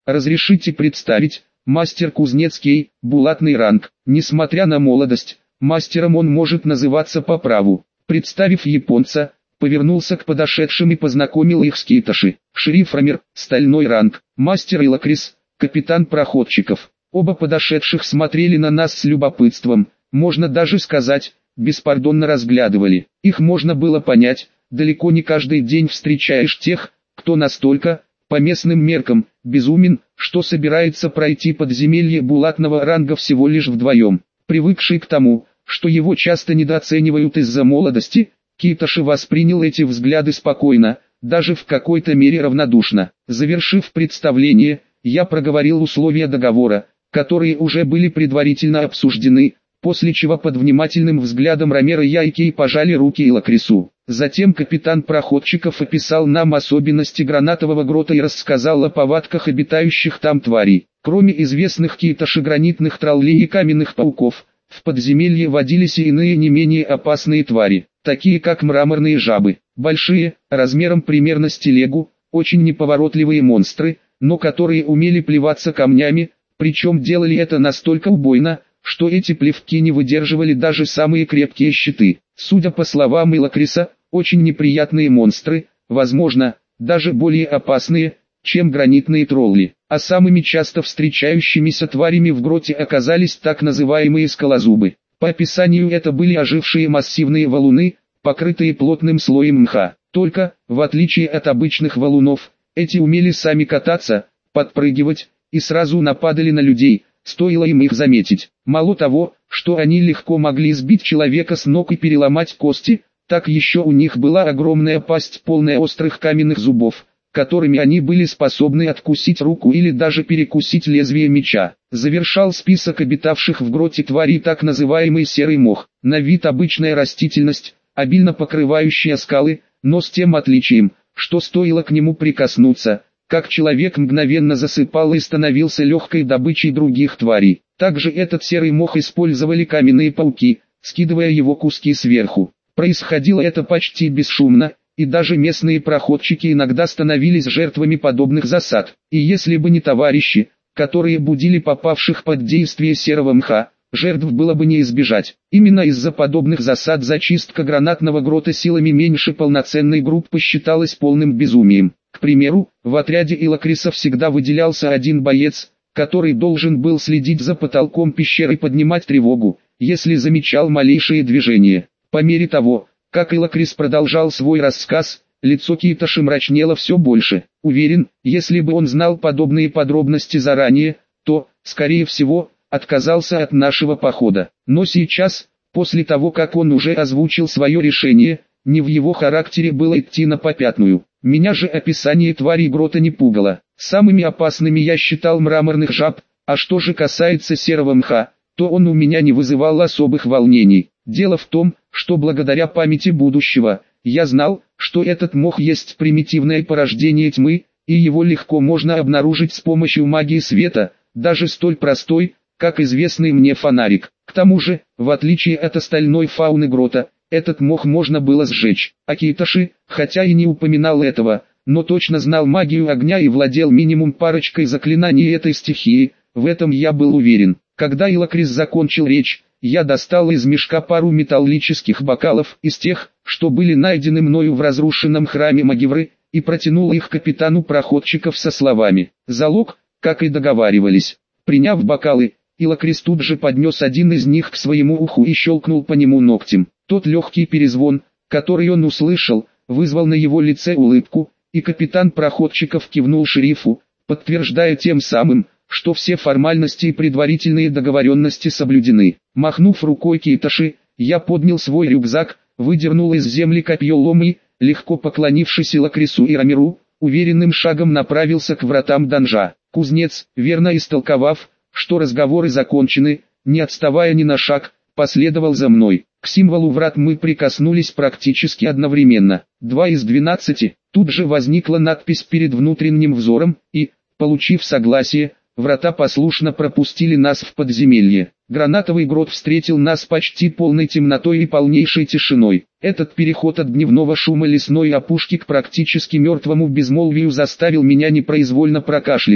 разрешите представить, мастер Кузнецкий, булатный ранг. Несмотря на молодость, мастером он может называться по праву. Представив японца, повернулся к подошедшим и познакомил их с Китоши. Шериф Рамир, стальной ранг, мастер Илакрис, капитан проходчиков. Оба подошедших смотрели на нас с любопытством, можно даже сказать, беспардонно разглядывали. Их можно было понять, далеко не каждый день встречаешь тех, кто настолько, по местным меркам, безумен, что собирается пройти подземелье булатного ранга всего лишь вдвоем. Привыкший к тому, что его часто недооценивают из-за молодости, Китоши воспринял эти взгляды спокойно, даже в какой-то мере равнодушно. Завершив представление, я проговорил условия договора, которые уже были предварительно обсуждены, после чего под внимательным взглядом Ромеро я и Кей пожали руки Илакрису. Затем капитан проходчиков описал нам особенности гранатового грота и рассказал о повадках обитающих там тварей. Кроме известных Китоши гранитных троллей и каменных пауков, в подземелье водились и иные не менее опасные твари, такие как мраморные жабы, большие, размером примерно с телегу, очень неповоротливые монстры, но которые умели плеваться камнями, причем делали это настолько убойно, что эти плевки не выдерживали даже самые крепкие щиты. Судя по словам Илакриса, очень неприятные монстры, возможно, даже более опасные, чем гранитные тролли. А самыми часто встречающимися тварями в гроте оказались так называемые скалозубы. По описанию это были ожившие массивные валуны, покрытые плотным слоем мха. Только, в отличие от обычных валунов, эти умели сами кататься, подпрыгивать, и сразу нападали на людей, стоило им их заметить. Мало того, что они легко могли сбить человека с ног и переломать кости, так еще у них была огромная пасть, полная острых каменных зубов, которыми они были способны откусить руку или даже перекусить лезвие меча. Завершал список обитавших в гроте тварей так называемый серый мох. На вид обычная растительность, обильно покрывающая скалы, но с тем отличием, что стоило к нему прикоснуться, как человек мгновенно засыпал и становился легкой добычей других тварей. Также этот серый мох использовали каменные пауки, скидывая его куски сверху. Происходило это почти бесшумно, и даже местные проходчики иногда становились жертвами подобных засад. И если бы не товарищи, которые будили попавших под действие серого мха, жертв было бы не избежать. Именно из-за подобных засад зачистка гранатного грота силами меньше полноценной группы считалась полным безумием. К примеру, в отряде Илакриса всегда выделялся один боец, который должен был следить за потолком пещеры и поднимать тревогу, если замечал малейшие движения. По мере того, как Илакрис продолжал свой рассказ, лицо Китоши мрачнело все больше. Уверен, если бы он знал подобные подробности заранее, то, скорее всего, отказался от нашего похода. Но сейчас, после того как он уже озвучил свое решение, не в его характере было идти на попятную. Меня же описание тварей грота не пугало. Самыми опасными я считал мраморных жаб, а что же касается серого мха, то он у меня не вызывал особых волнений. Дело в том, что благодаря памяти будущего, я знал, что этот мох есть примитивное порождение тьмы, и его легко можно обнаружить с помощью магии света, даже столь простой, как известный мне фонарик. К тому же, в отличие от остальной фауны грота, этот мох можно было сжечь. А Китоши, хотя и не упоминал этого, но точно знал магию огня и владел минимум парочкой заклинаний этой стихии, в этом я был уверен. Когда Илакрис закончил речь, я достал из мешка пару металлических бокалов из тех, что были найдены мною в разрушенном храме Магивры, и протянул их капитану проходчиков со словами «Залог», как и договаривались. Приняв бокалы, Илакрис тут же поднес один из них к своему уху и щелкнул по нему ногтем. Тот легкий перезвон, который он услышал, вызвал на его лице улыбку, и капитан проходчиков кивнул шерифу, подтверждая тем самым, что все формальности и предварительные договоренности соблюдены. Махнув рукой Китоши, я поднял свой рюкзак, выдернул из земли копье лом и, легко поклонившись Илакрису и Рамиру, уверенным шагом направился к вратам данжа. Кузнец, верно истолковав, что разговоры закончены, не отставая ни на шаг, последовал за мной. К символу врат мы прикоснулись практически одновременно. 2 из 12, тут же возникла надпись перед внутренним взором, и, получив согласие, врата послушно пропустили нас в подземелье. Гранатовый грот встретил нас почти полной темнотой и полнейшей тишиной. Этот переход от дневного шума лесной опушки к практически мертвому безмолвию заставил меня непроизвольно прокашляться.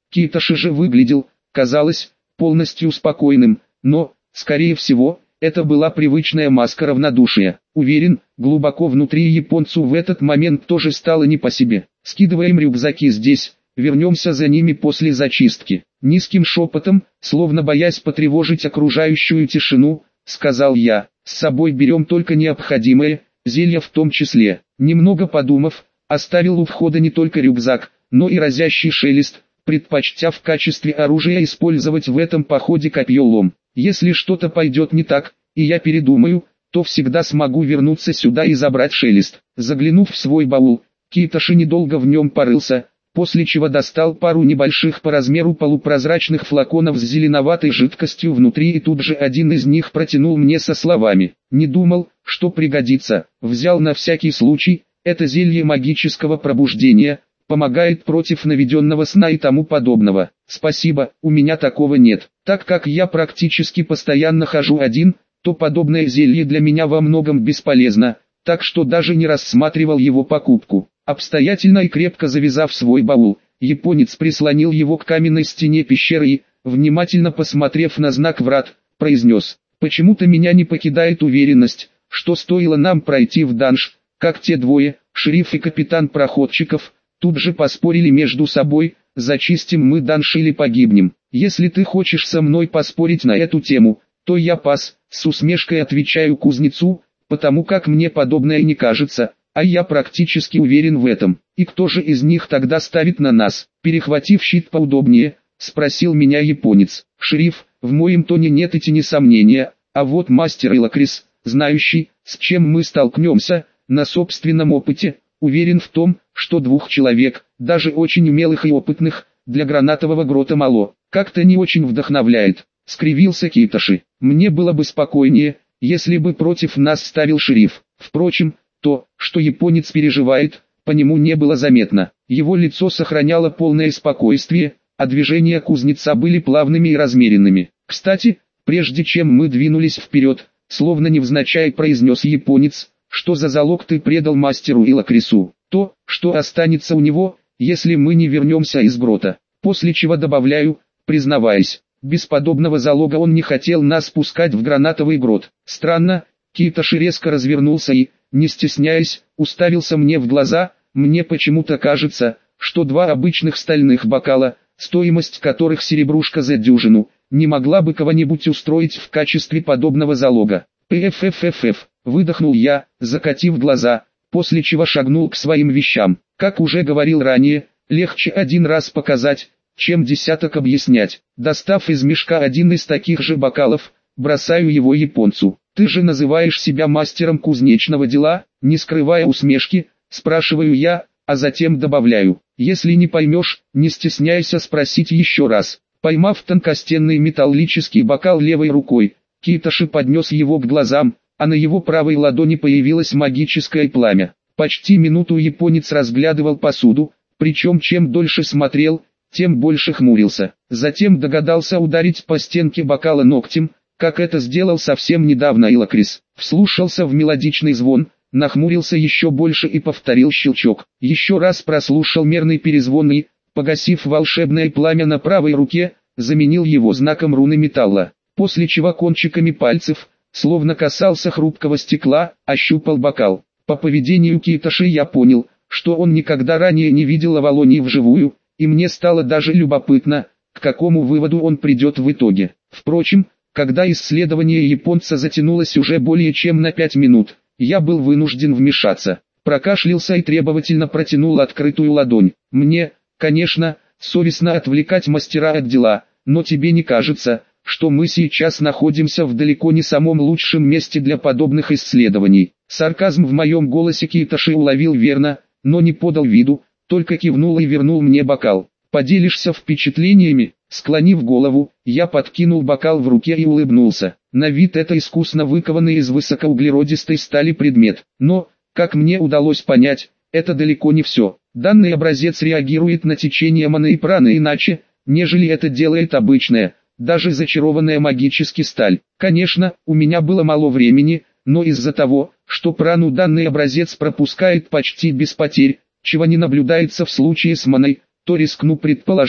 Китоши же выглядел, казалось, полностью спокойным, но, скорее всего, это была привычная маска равнодушия. Уверен, глубоко внутри японцу в этот момент тоже стало не по себе. «Скидываем рюкзаки здесь, вернемся за ними после зачистки». Низким шепотом, словно боясь потревожить окружающую тишину, сказал я. «С собой берем только необходимое, зелья в том числе». Немного подумав, оставил у входа не только рюкзак, но и разящий шелест, предпочтя в качестве оружия использовать в этом походе копье-лом. Если что-то пойдет не так, и я передумаю, то всегда смогу вернуться сюда и забрать шелест. Заглянув в свой баул, Китоши недолго в нем порылся, после чего достал пару небольших по размеру полупрозрачных флаконов с зеленоватой жидкостью внутри, и тут же один из них протянул мне со словами: «Не думал, что пригодится, взял на всякий случай, это зелье магического пробуждения, помогает против наведенного сна и тому подобного». «Спасибо, у меня такого нет. Так как я практически постоянно хожу один, то подобное зелье для меня во многом бесполезно, так что даже не рассматривал его покупку». Обстоятельно и крепко завязав свой баул, японец прислонил его к каменной стене пещеры и, внимательно посмотрев на знак врат, произнес: «Почему-то меня не покидает уверенность, что стоило нам пройти в данж, как те двое, шериф и капитан проходчиков, тут же поспорили между собой, зачистим мы данж или погибнем. Если ты хочешь со мной поспорить на эту тему, то я пас», с усмешкой отвечаю кузнецу, потому как мне подобное не кажется, а я практически уверен в этом. «И кто же из них тогда ставит на нас?» Перехватив щит поудобнее, спросил меня японец. «Шериф, в моем тоне нет и тени сомнения, а вот мастер Илакрис, знающий, с чем мы столкнемся, на собственном опыте, уверен в том, что двух человек, даже очень умелых и опытных, для гранатового грота мало. Как-то не очень вдохновляет», — скривился Китоши. «Мне было бы спокойнее, если бы против нас ставил шериф». Впрочем, то, что японец переживает, по нему не было заметно. Его лицо сохраняло полное спокойствие, а движения кузнеца были плавными и размеренными. «Кстати, прежде чем мы двинулись вперед, словно невзначай произнес японец: что за залог ты предал мастеру Илакрису?» «То, что останется у него, если мы не вернемся из грота». После чего добавляю, признаваясь, без подобного залога он не хотел нас пускать в гранатовый грот. Странно. Китоши резко развернулся и, не стесняясь, уставился мне в глаза. «Мне почему-то кажется, что два обычных стальных бокала, стоимость которых серебрушка за дюжину, не могла бы кого-нибудь устроить в качестве подобного залога». «Пфффф», выдохнул я, закатив глаза, после чего шагнул к своим вещам. Как уже говорил ранее, легче один раз показать, чем десяток объяснять. Достав из мешка один из таких же бокалов, бросаю его японцу. «Ты же называешь себя мастером кузнечного дела?» Не скрывая усмешки, спрашиваю я, а затем добавляю: «Если не поймешь, не стесняйся спросить еще раз». Поймав тонкостенный металлический бокал левой рукой, Китоши поднес его к глазам, а на его правой ладони появилось магическое пламя. Почти минуту японец разглядывал посуду, причем чем дольше смотрел, тем больше хмурился. Затем догадался ударить по стенке бокала ногтем, как это сделал совсем недавно Илакрис. Вслушался в мелодичный звон, нахмурился еще больше и повторил щелчок. Еще раз прослушал мерный перезвон и, погасив волшебное пламя на правой руке, заменил его знаком руны металла. После чего кончиками пальцев, словно касался хрупкого стекла, ощупал бокал. По поведению Китоши я понял, что он никогда ранее не видел Авалонии вживую, и мне стало даже любопытно, к какому выводу он придет в итоге. Впрочем, когда исследование японца затянулось уже более чем на 5 минут, я был вынужден вмешаться. Прокашлялся и требовательно протянул открытую ладонь. «Мне, конечно, совестно отвлекать мастера от дела, но тебе не кажется, что мы сейчас находимся в далеко не самом лучшем месте для подобных исследований?» Сарказм в моем голосе Китоши уловил верно, но не подал виду, только кивнул и вернул мне бокал. «Поделишься впечатлениями?» Склонив голову, я подкинул бокал в руке и улыбнулся. На вид это искусно выкованный из высокоуглеродистой стали предмет. Но, как мне удалось понять, это далеко не все. Данный образец реагирует на течение маны и праны иначе, нежели это делает обычная, даже зачарованная магически сталь. Конечно, у меня было мало времени, но из-за того, что прану данный образец пропускает почти без потерь, чего не наблюдается в случае с маной, то рискну предположить,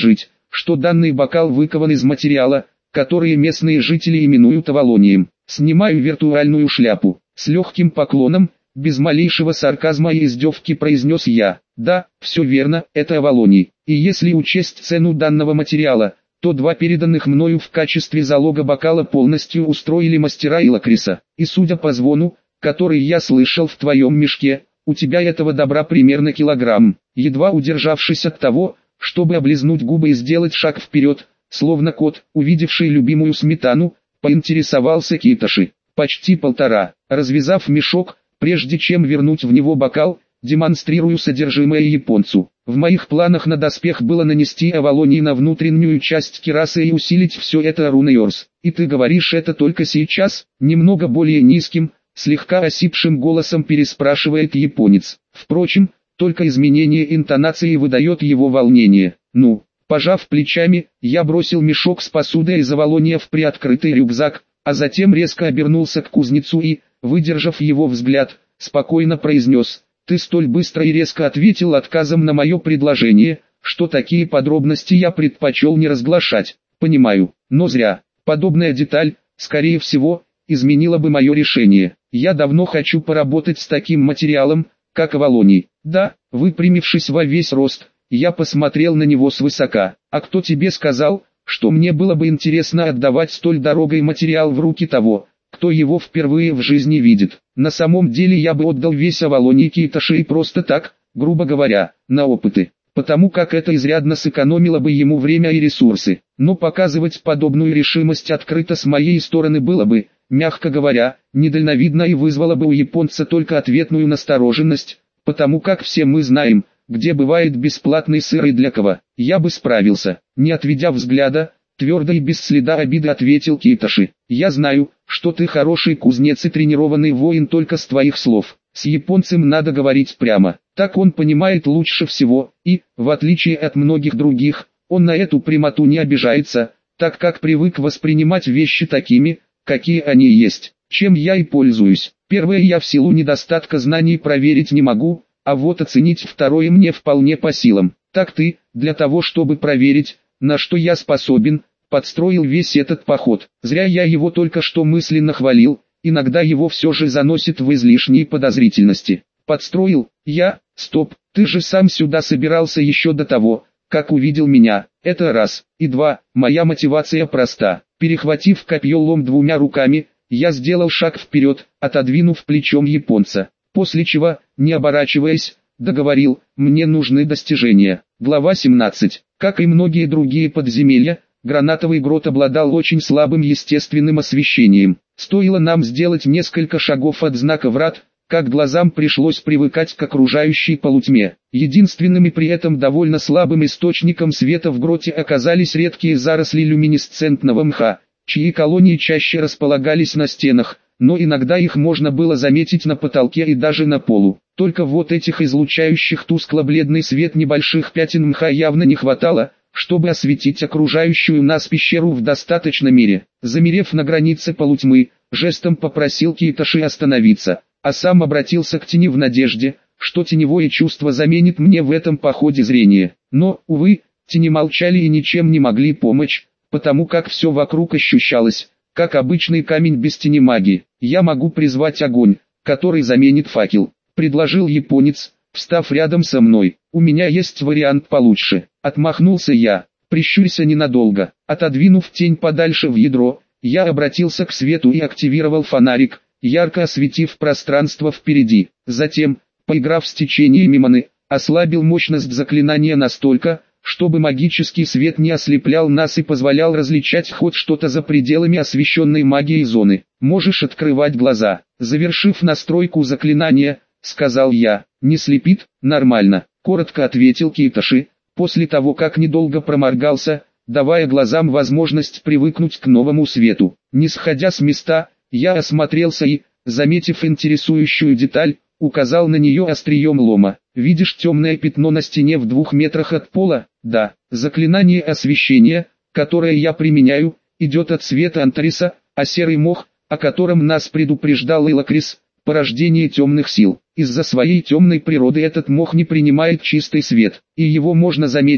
что данный бокал выкован из материала, который местные жители именуют авалонием. Снимаю виртуальную шляпу. С легким поклоном, без малейшего сарказма и издевки произнес я. Да, все верно, это авалоний. И если учесть цену данного материала, то 2 переданных мною в качестве залога бокала полностью устроили мастера Илакриса. И судя по звону, который я слышал в твоем мешке, у тебя этого добра примерно килограмм. Едва удержавшись от того, чтобы облизнуть губы и сделать шаг вперед, словно кот, увидевший любимую сметану, поинтересовался Китоши. Почти 1,5. Развязав мешок, прежде чем вернуть в него бокал, демонстрирую содержимое японцу. В моих планах на доспех было нанести авалоний на внутреннюю часть кирасы и усилить все это руной Орс. И ты говоришь это только сейчас? Немного более низким, слегка осипшим голосом переспрашивает японец. Впрочем, только изменение интонации выдает его волнение. Ну, пожав плечами, я бросил мешок с посудой из авалония в приоткрытый рюкзак, а затем резко обернулся к кузнецу и, выдержав его взгляд, спокойно произнес: «Ты столь быстро и резко ответил отказом на мое предложение, что такие подробности я предпочел не разглашать. Понимаю, но зря. Подобная деталь, скорее всего, изменила бы мое решение. Я давно хочу поработать с таким материалом, как авалоний». Да, выпрямившись во весь рост, я посмотрел на него свысока. «А кто тебе сказал, что мне было бы интересно отдавать столь дорогой материал в руки того, кто его впервые в жизни видит? На самом деле я бы отдал весь авалоний Китоши просто так, грубо говоря, на опыты, потому как это изрядно сэкономило бы ему время и ресурсы. Но показывать подобную решимость открыто с моей стороны было бы, мягко говоря, недальновидно и вызвало бы у японца только ответную настороженность, потому как все мы знаем, где бывает бесплатный сыр и для кого. Я бы справился. Не отведя взгляда, твердо и без следа обиды ответил Китоши. Я знаю, что ты хороший кузнец и тренированный воин только с твоих слов. С японцем надо говорить прямо. Так он понимает лучше всего, и, в отличие от многих других, он на эту прямоту не обижается, так как привык воспринимать вещи такими, какие они есть, чем я и пользуюсь. Первое я в силу недостатка знаний проверить не могу, а вот оценить второе мне вполне по силам. Так ты, для того чтобы проверить, на что я способен, подстроил весь этот поход. Зря я его только что мысленно хвалил, иногда его все же заносит в излишние подозрительности. Подстроил, я, стоп, ты же сам сюда собирался еще до того, как увидел меня. Это раз. И два, моя мотивация проста. Перехватив копье-лом 2 руками, я сделал шаг вперед, отодвинув плечом японца. После чего, не оборачиваясь, договорил: мне нужны достижения. Глава 17. Как и многие другие подземелья, Гранатовый грот обладал очень слабым естественным освещением. Стоило нам сделать несколько шагов от знака врат, как глазам пришлось привыкать к окружающей полутьме. Единственным и при этом довольно слабым источником света в гроте оказались редкие заросли люминесцентного мха, чьи колонии чаще располагались на стенах, но иногда их можно было заметить на потолке и даже на полу. Только вот этих излучающих тускло-бледный свет небольших пятен мха явно не хватало, чтобы осветить окружающую нас пещеру в достаточной мере. Замерев на границе полутьмы, жестом попросил Китоши остановиться, а сам обратился к тени в надежде, что теневое чувство заменит мне в этом походе зрение. Но, увы, тени молчали и ничем не могли помочь, потому как все вокруг ощущалось, как обычный камень без тени магии. Я могу призвать огонь, который заменит факел, предложил японец, встав рядом со мной. У меня есть вариант получше. Отмахнулся я. Прищурься ненадолго. Отодвинув тень подальше в ядро, я обратился к свету и активировал фонарик, ярко осветив пространство впереди. Затем, поиграв с течениями маны, ослабил мощность заклинания настолько, чтобы магический свет не ослеплял нас и позволял различать хоть что-то за пределами освещенной магией зоны. Можешь открывать глаза. Завершив настройку заклинания, сказал я. Не слепит? Нормально, коротко ответил Китоши, после того как недолго проморгался, давая глазам возможность привыкнуть к новому свету. Не сходя с места, я осмотрелся и, заметив интересующую деталь, указал на нее острием лома. Видишь темное пятно на стене в 2 метрах от пола? Да. Заклинание освещения, которое я применяю, идет от света Антариса, а серый мох, о котором нас предупреждал Илакрис, порождение темных сил. Из-за своей темной природы этот мох не принимает чистый свет, и его можно заметить,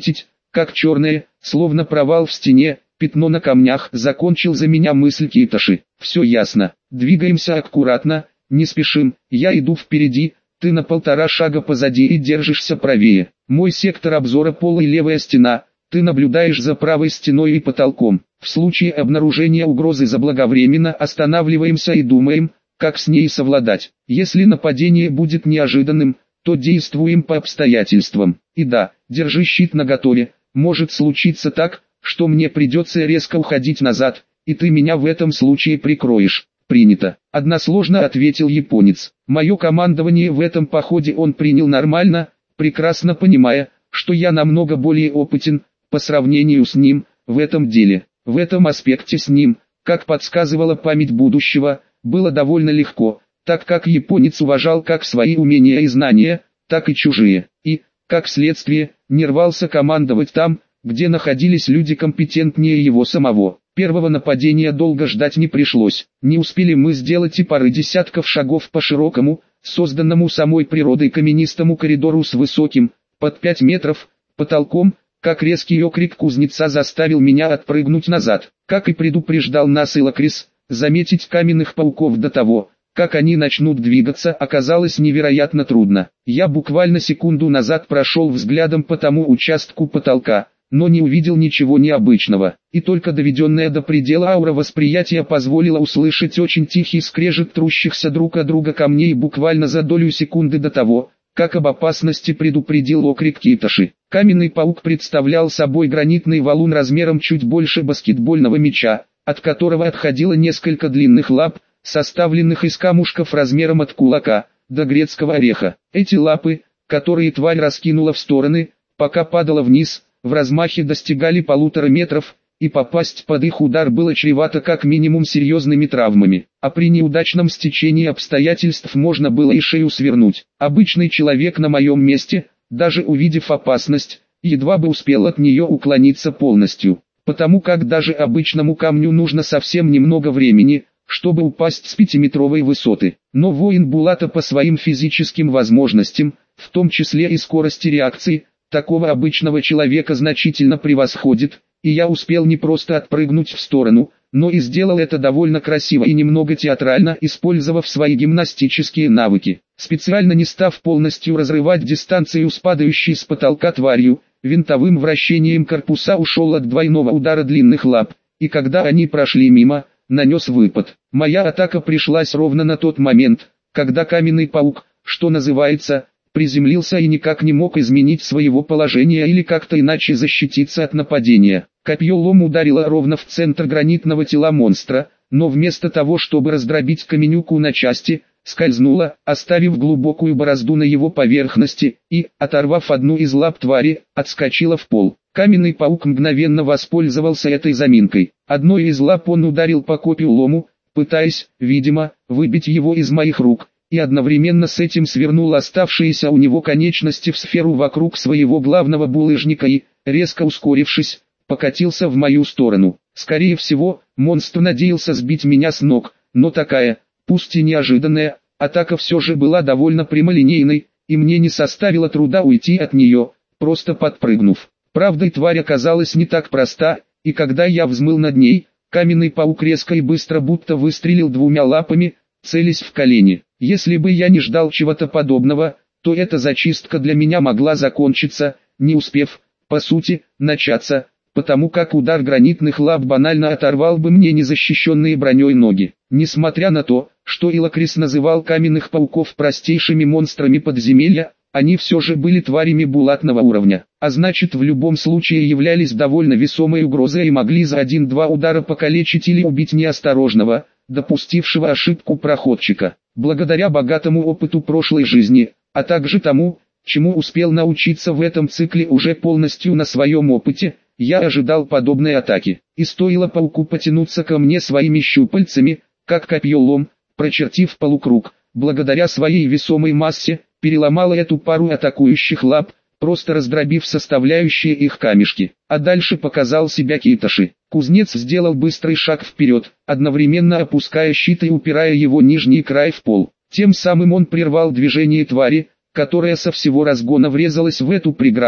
как черное, словно провал в стене, пятно на камнях, закончил за меня мысль Китоши. Все ясно, двигаемся аккуратно, не спешим, я иду впереди, ты на 1,5 шага позади и держишься правее. Мой сектор обзора пол и левая стена, ты наблюдаешь за правой стеной и потолком. В случае обнаружения угрозы заблаговременно останавливаемся и думаем, как с ней совладать. Если нападение будет неожиданным, то действуем по обстоятельствам. И да, держи щит наготове, может случиться так, что мне придется резко уходить назад, и ты меня в этом случае прикроешь. Принято. Односложно ответил японец. Мое командование в этом походе он принял нормально, прекрасно понимая, что я намного более опытен, по сравнению с ним, в этом деле. В этом аспекте с ним, как подсказывала память будущего, было довольно легко, так как японец уважал как свои умения и знания, так и чужие, и, как следствие, не рвался командовать там, где находились люди компетентнее его самого. Первого нападения долго ждать не пришлось, не успели мы сделать и пары десятков шагов по широкому, созданному самой природой каменистому коридору с высоким, под 5 метров, потолком, как резкий окрик кузнеца заставил меня отпрыгнуть назад. Как и предупреждал нас Илакрис, заметить каменных пауков до того, как они начнут двигаться, оказалось невероятно трудно. Я буквально секунду назад прошел взглядом по тому участку потолка, но не увидел ничего необычного, и только доведенная до предела аура восприятия позволила услышать очень тихий скрежет трущихся друг от друга камней буквально за долю секунды до того, как об опасности предупредил окрик Китоши. Каменный паук представлял собой гранитный валун размером чуть больше баскетбольного мяча, от которого отходило несколько длинных лап, составленных из камушков размером от кулака до грецкого ореха. Эти лапы, которые тварь раскинула в стороны, пока падала вниз, в размахе достигали 1,5 метров, и попасть под их удар было чревато как минимум серьезными травмами, а при неудачном стечении обстоятельств можно было и шею свернуть. Обычный человек на моем месте, даже увидев опасность, едва бы успел от нее уклониться полностью, потому как даже обычному камню нужно совсем немного времени, чтобы упасть с 5-метровой высоты. Но воин Булата по своим физическим возможностям, в том числе и скорости реакции, такого обычного человека значительно превосходит, и я успел не просто отпрыгнуть в сторону, но и сделал это довольно красиво и немного театрально, использовав свои гимнастические навыки. Специально не став полностью разрывать дистанцию с падающей с потолка тварью, винтовым вращением корпуса ушел от двойного удара длинных лап, и когда они прошли мимо, нанес выпад. Моя атака пришлась ровно на тот момент, когда каменный паук, что называется, приземлился и никак не мог изменить своего положения или как-то иначе защититься от нападения. Копье-лом ударило ровно в центр гранитного тела монстра, но вместо того, чтобы раздробить каменюку на части, скользнуло, оставив глубокую борозду на его поверхности, и, оторвав одну из лап твари, отскочила в пол. Каменный паук мгновенно воспользовался этой заминкой. Одной из лап он ударил по копью-лому, пытаясь, видимо, выбить его из моих рук, и одновременно с этим свернул оставшиеся у него конечности в сферу вокруг своего главного булыжника и, резко ускорившись, покатился в мою сторону. Скорее всего, монстр надеялся сбить меня с ног, но такая, пусть и неожиданная, атака все же была довольно прямолинейной, и мне не составило труда уйти от нее, просто подпрыгнув. Правда, и тварь оказалась не так проста, и когда я взмыл над ней, каменный паук резко и быстро будто выстрелил 2 лапами, целясь в колени. Если бы я не ждал чего-то подобного, то эта зачистка для меня могла закончиться, не успев, по сути, начаться, потому как удар гранитных лап банально оторвал бы мне незащищенные броней ноги. Несмотря на то, что Илакрис называл каменных пауков простейшими монстрами подземелья, они все же были тварями булатного уровня, а значит в любом случае являлись довольно весомой угрозой и могли за 1-2 удара покалечить или убить неосторожного, допустившего ошибку проходчика. Благодаря богатому опыту прошлой жизни, а также тому, чему успел научиться в этом цикле уже полностью на своем опыте, я ожидал подобной атаки. И стоило пауку потянуться ко мне своими щупальцами, как копье-лом, прочертив полукруг, благодаря своей весомой массе, переломало эту пару атакующих лап, просто раздробив составляющие их камешки. А дальше показал себя Китоши. Кузнец сделал быстрый шаг вперед, одновременно опуская щит и упирая его нижний край в пол. Тем самым он прервал движение твари, которая со всего разгона врезалась в эту преграду,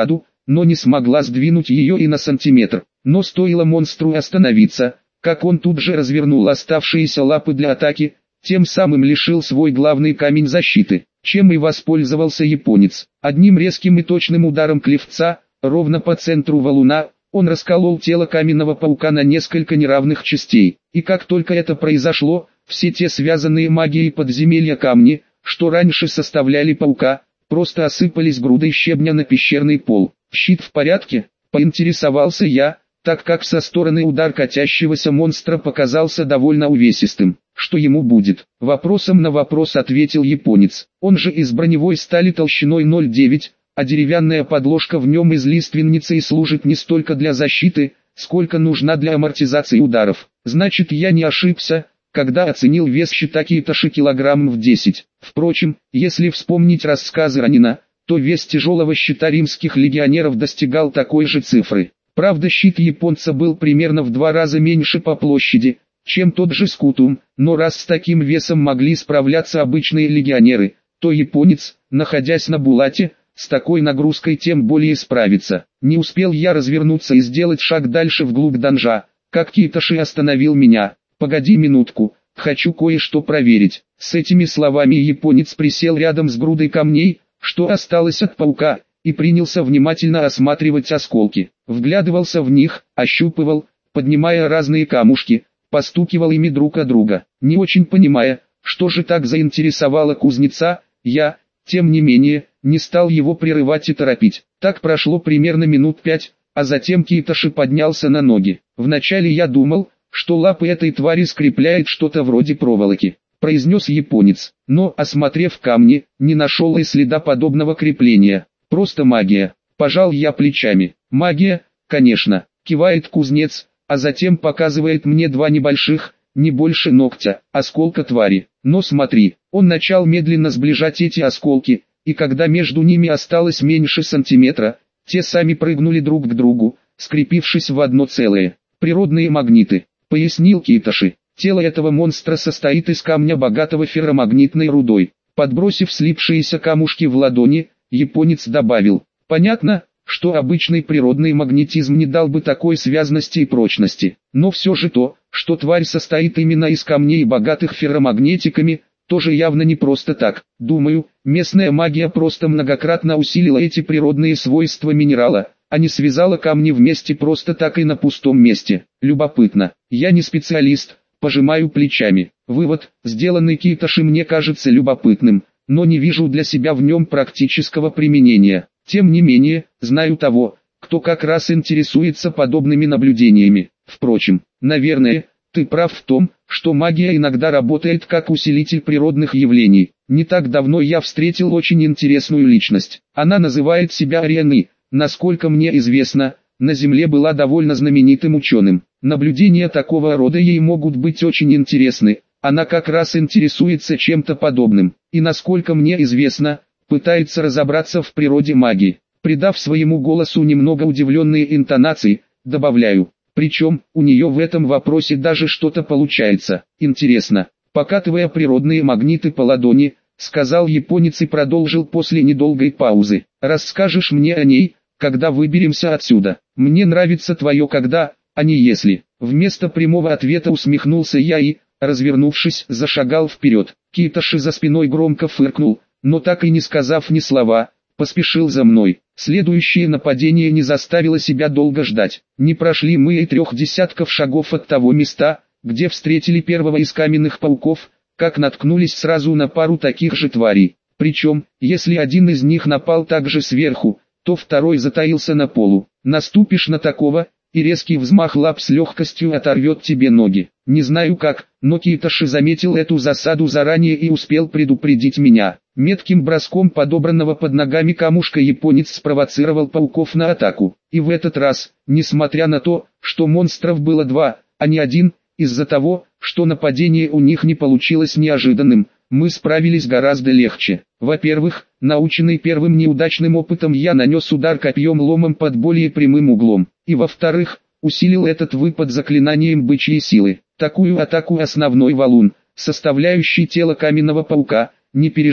но не смогла сдвинуть ее и на сантиметр. Но стоило монстру остановиться, как он тут же развернул оставшиеся лапы для атаки, тем самым лишил свой главный камень защиты, чем и воспользовался японец. Одним резким и точным ударом клевца, ровно по центру валуна, он расколол тело каменного паука на несколько неравных частей. И как только это произошло, все те связанные магией подземелья камни, что раньше составляли паука, просто осыпались грудой щебня на пещерный пол. «Щит в порядке?» – поинтересовался я, так как со стороны удар катящегося монстра показался довольно увесистым. «Что ему будет?» – вопросом на вопрос ответил японец. «Он же из броневой стали толщиной 0,9, а деревянная подложка в нем из лиственницы и служит не столько для защиты, сколько нужна для амортизации ударов. Значит, я не ошибся, когда оценил вес щита Китоши килограмм в 10. Впрочем, если вспомнить рассказы Ранина, то вес тяжелого щита римских легионеров достигал такой же цифры. Правда, щит японца был примерно в 2 раза меньше по площади, чем тот же Скутум, но раз с таким весом могли справляться обычные легионеры, то японец, находясь на Булате, с такой нагрузкой тем более справится. Не успел я развернуться и сделать шаг дальше вглубь данжа, как Китоши остановил меня. «Погоди минутку, хочу кое-что проверить». С этими словами японец присел рядом с грудой камней, что осталось от паука, и принялся внимательно осматривать осколки. Вглядывался в них, ощупывал, поднимая разные камушки, постукивал ими друг о друга. Не очень понимая, что же так заинтересовало кузнеца, я, тем не менее, не стал его прерывать и торопить. Так прошло примерно минут 5, а затем Китоши поднялся на ноги. Вначале я думал, что лапы этой твари скрепляет что-то вроде проволоки, произнес японец, но, осмотрев камни, не нашел и следа подобного крепления. Просто магия. Пожал я плечами. Магия, конечно, кивает кузнец, а затем показывает мне 2 небольших, не больше ногтя, осколка твари. Но смотри, он начал медленно сближать эти осколки, и когда между ними осталось меньше сантиметра, те сами прыгнули друг к другу, скрепившись в одно целое. Природные магниты, пояснил Китоши. Тело этого монстра состоит из камня, богатого ферромагнитной рудой. Подбросив слипшиеся камушки в ладони, японец добавил: понятно, что обычный природный магнетизм не дал бы такой связности и прочности. Но все же то, что тварь состоит именно из камней, богатых ферромагнетиками, тоже явно не просто так. Думаю, местная магия просто многократно усилила эти природные свойства минерала, а не связала камни вместе просто так и на пустом месте. Любопытно. Я не специалист, пожимаю плечами. Вывод, сделанный Китоши, мне кажется любопытным, но не вижу для себя в нем практического применения. Тем не менее, знаю того, кто как раз интересуется подобными наблюдениями. Впрочем, наверное, ты прав в том, что магия иногда работает как усилитель природных явлений. Не так давно я встретил очень интересную личность. Она называет себя Арианой. Насколько мне известно, на Земле была довольно знаменитым ученым. Наблюдения такого рода ей могут быть очень интересны. Она как раз интересуется чем-то подобным. И насколько мне известно, пытается разобраться в природе магии. Придав своему голосу немного удивленные интонации, добавляю. Причем, у нее в этом вопросе даже что-то получается. Интересно. Покатывая природные магниты по ладони, сказал японец и продолжил после недолгой паузы. Расскажешь мне о ней, когда выберемся отсюда. Мне нравится твое «когда», а не «если». Вместо прямого ответа усмехнулся я и, развернувшись, зашагал вперед. Китоши за спиной громко фыркнул, но так и не сказав ни слова, поспешил за мной. Следующее нападение не заставило себя долго ждать. Не прошли мы и 3 десятков шагов от того места, где встретили первого из каменных пауков, как наткнулись сразу на пару таких же тварей. Причем, если один из них напал также сверху, то второй затаился на полу. Наступишь на такого, и резкий взмах лап с легкостью оторвет тебе ноги. Не знаю как, но Китоши заметил эту засаду заранее и успел предупредить меня. Метким броском подобранного под ногами камушка японец спровоцировал пауков на атаку. И в этот раз, несмотря на то, что монстров было 2, а не 1, из-за того, что нападение у них не получилось неожиданным, мы справились гораздо легче. Во-первых, наученный первым неудачным опытом, я нанес удар копьем-ломом под более прямым углом. И во-вторых, усилил этот выпад заклинанием бычьей силы. Такую атаку основной валун, составляющий тело каменного паука, не пережил,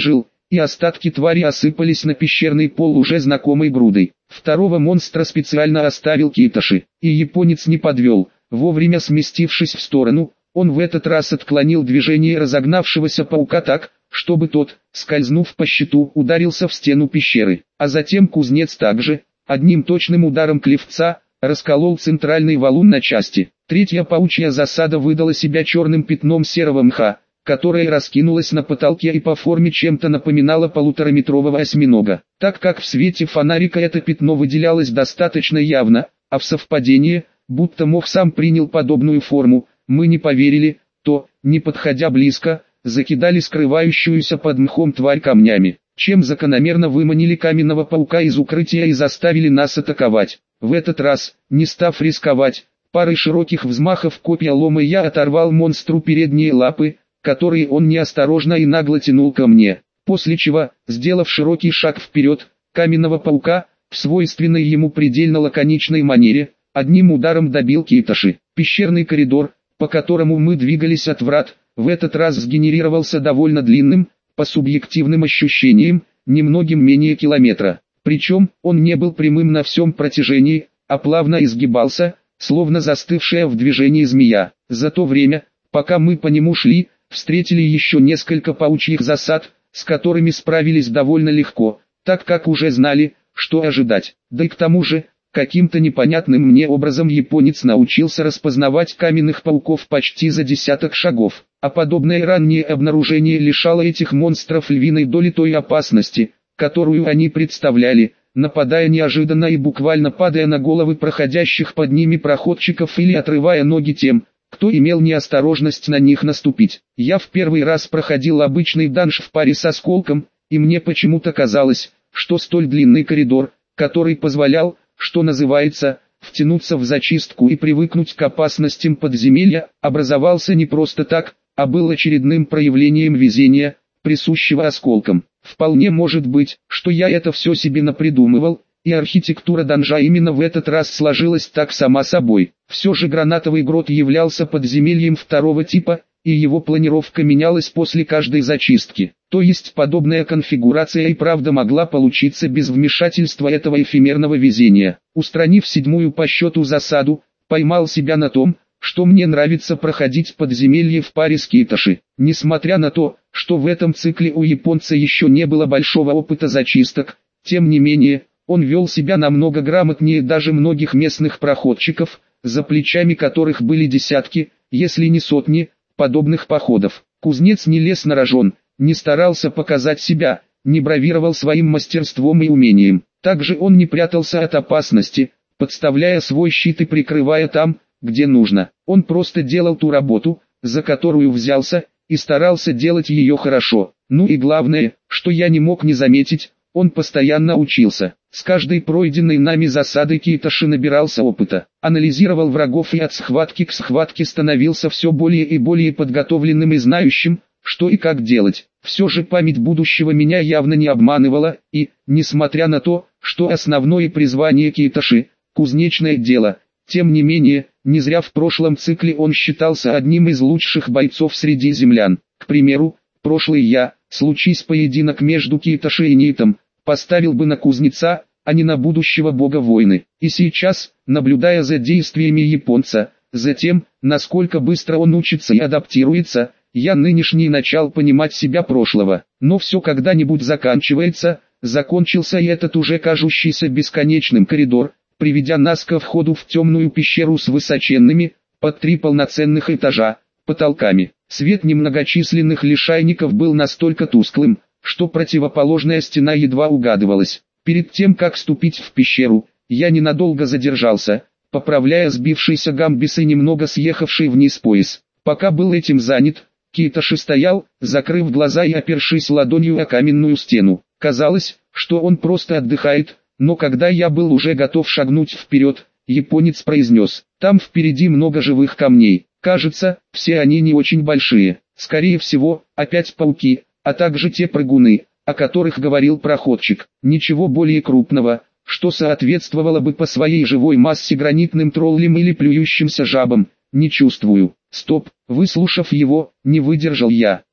и остатки твари осыпались на пещерный пол уже знакомой грудой. Второго монстра специально оставил Китоши, и японец не подвел, вовремя сместившись в сторону, он в этот раз отклонил движение разогнавшегося паука так, чтобы тот, скользнув по щиту, ударился в стену пещеры, а затем кузнец также, одним точным ударом клевца, расколол центральный валун на части. Третья паучья засада выдала себя черным пятном серого мха, которое раскинулось на потолке и по форме чем-то напоминало полутораметрового осьминога. Так как в свете фонарика это пятно выделялось достаточно явно, а в совпадение, будто мох сам принял подобную форму, мы не поверили, то, не подходя близко, закидали скрывающуюся под мхом тварь камнями, чем закономерно выманили каменного паука из укрытия и заставили нас атаковать. В этот раз, не став рисковать, парой широких взмахов копья лома я оторвал монстру передние лапы, которые он неосторожно и нагло тянул ко мне, после чего, сделав широкий шаг вперед, каменного паука, в свойственной ему предельно лаконичной манере, одним ударом добил Китоши. Пещерный коридор, по которому мы двигались от врат, в этот раз сгенерировался довольно длинным, по субъективным ощущениям, немногим менее километра. Причем, он не был прямым на всем протяжении, а плавно изгибался, словно застывшая в движении змея. За то время, пока мы по нему шли, встретили еще несколько паучьих засад, с которыми справились довольно легко, так как уже знали, что ожидать. Да и к тому же, каким-то непонятным мне образом японец научился распознавать каменных пауков почти за десяток шагов, а подобное раннее обнаружение лишало этих монстров львиной доли той опасности, которую они представляли, нападая неожиданно и буквально падая на головы проходящих под ними проходчиков или отрывая ноги тем, кто имел неосторожность на них наступить. Я в первый раз проходил обычный данж в паре с осколком, и мне почему-то казалось, что столь длинный коридор, который позволял, что называется, втянуться в зачистку и привыкнуть к опасностям подземелья, образовался не просто так, а был очередным проявлением везения, присущего осколкам. Вполне может быть, что я это все себе напридумывал, и архитектура данжа именно в этот раз сложилась так сама собой. Все же гранатовый грот являлся подземельем второго типа, и его планировка менялась после каждой зачистки. То есть подобная конфигурация и правда могла получиться без вмешательства этого эфемерного везения. Устранив седьмую по счету засаду, поймал себя на том, что мне нравится проходить подземелье в паре с Китоши. Несмотря на то, что в этом цикле у японца еще не было большого опыта зачисток, тем не менее, он вел себя намного грамотнее даже многих местных проходчиков, за плечами которых были десятки, если не сотни, подобных походов. Кузнец не лез на рожон, не старался показать себя, не бравировал своим мастерством и умением. Также он не прятался от опасности, подставляя свой щит и прикрывая там, где нужно. Он просто делал ту работу, за которую взялся, и старался делать ее хорошо. Ну и главное, что я не мог не заметить, он постоянно учился. С каждой пройденной нами засадой Китоши набирался опыта, анализировал врагов и от схватки к схватке становился все более и более подготовленным и знающим, что и как делать. Все же память будущего меня явно не обманывала, и, несмотря на то, что основное призвание Китоши – кузнечное дело, тем не менее, не зря в прошлом цикле он считался одним из лучших бойцов среди землян. К примеру, прошлый я, случись поединок между Китоши и Нитом, поставил бы на кузнеца, а не на будущего бога войны. И сейчас, наблюдая за действиями японца, за тем, насколько быстро он учится и адаптируется, я нынешний начал понимать себя прошлого. Но все когда-нибудь заканчивается, закончился и этот уже кажущийся бесконечным коридор, приведя нас ко входу в темную пещеру с высоченными, под 3 полноценных этажа, потолками. Свет немногочисленных лишайников был настолько тусклым, что противоположная стена едва угадывалась. Перед тем как вступить в пещеру, я ненадолго задержался, поправляя сбившийся гамбис и немного съехавший вниз пояс. Пока был этим занят, Китоши стоял, закрыв глаза и опершись ладонью о каменную стену. Казалось, что он просто отдыхает, но когда я был уже готов шагнуть вперед, японец произнес: «Там впереди много живых камней. Кажется, все они не очень большие. Скорее всего, опять пауки, а также те прыгуны, о которых говорил проходчик. Ничего более крупного, что соответствовало бы по своей живой массе гранитным троллям или плюющимся жабам, не чувствую». Стоп, выслушав его, не выдержал я.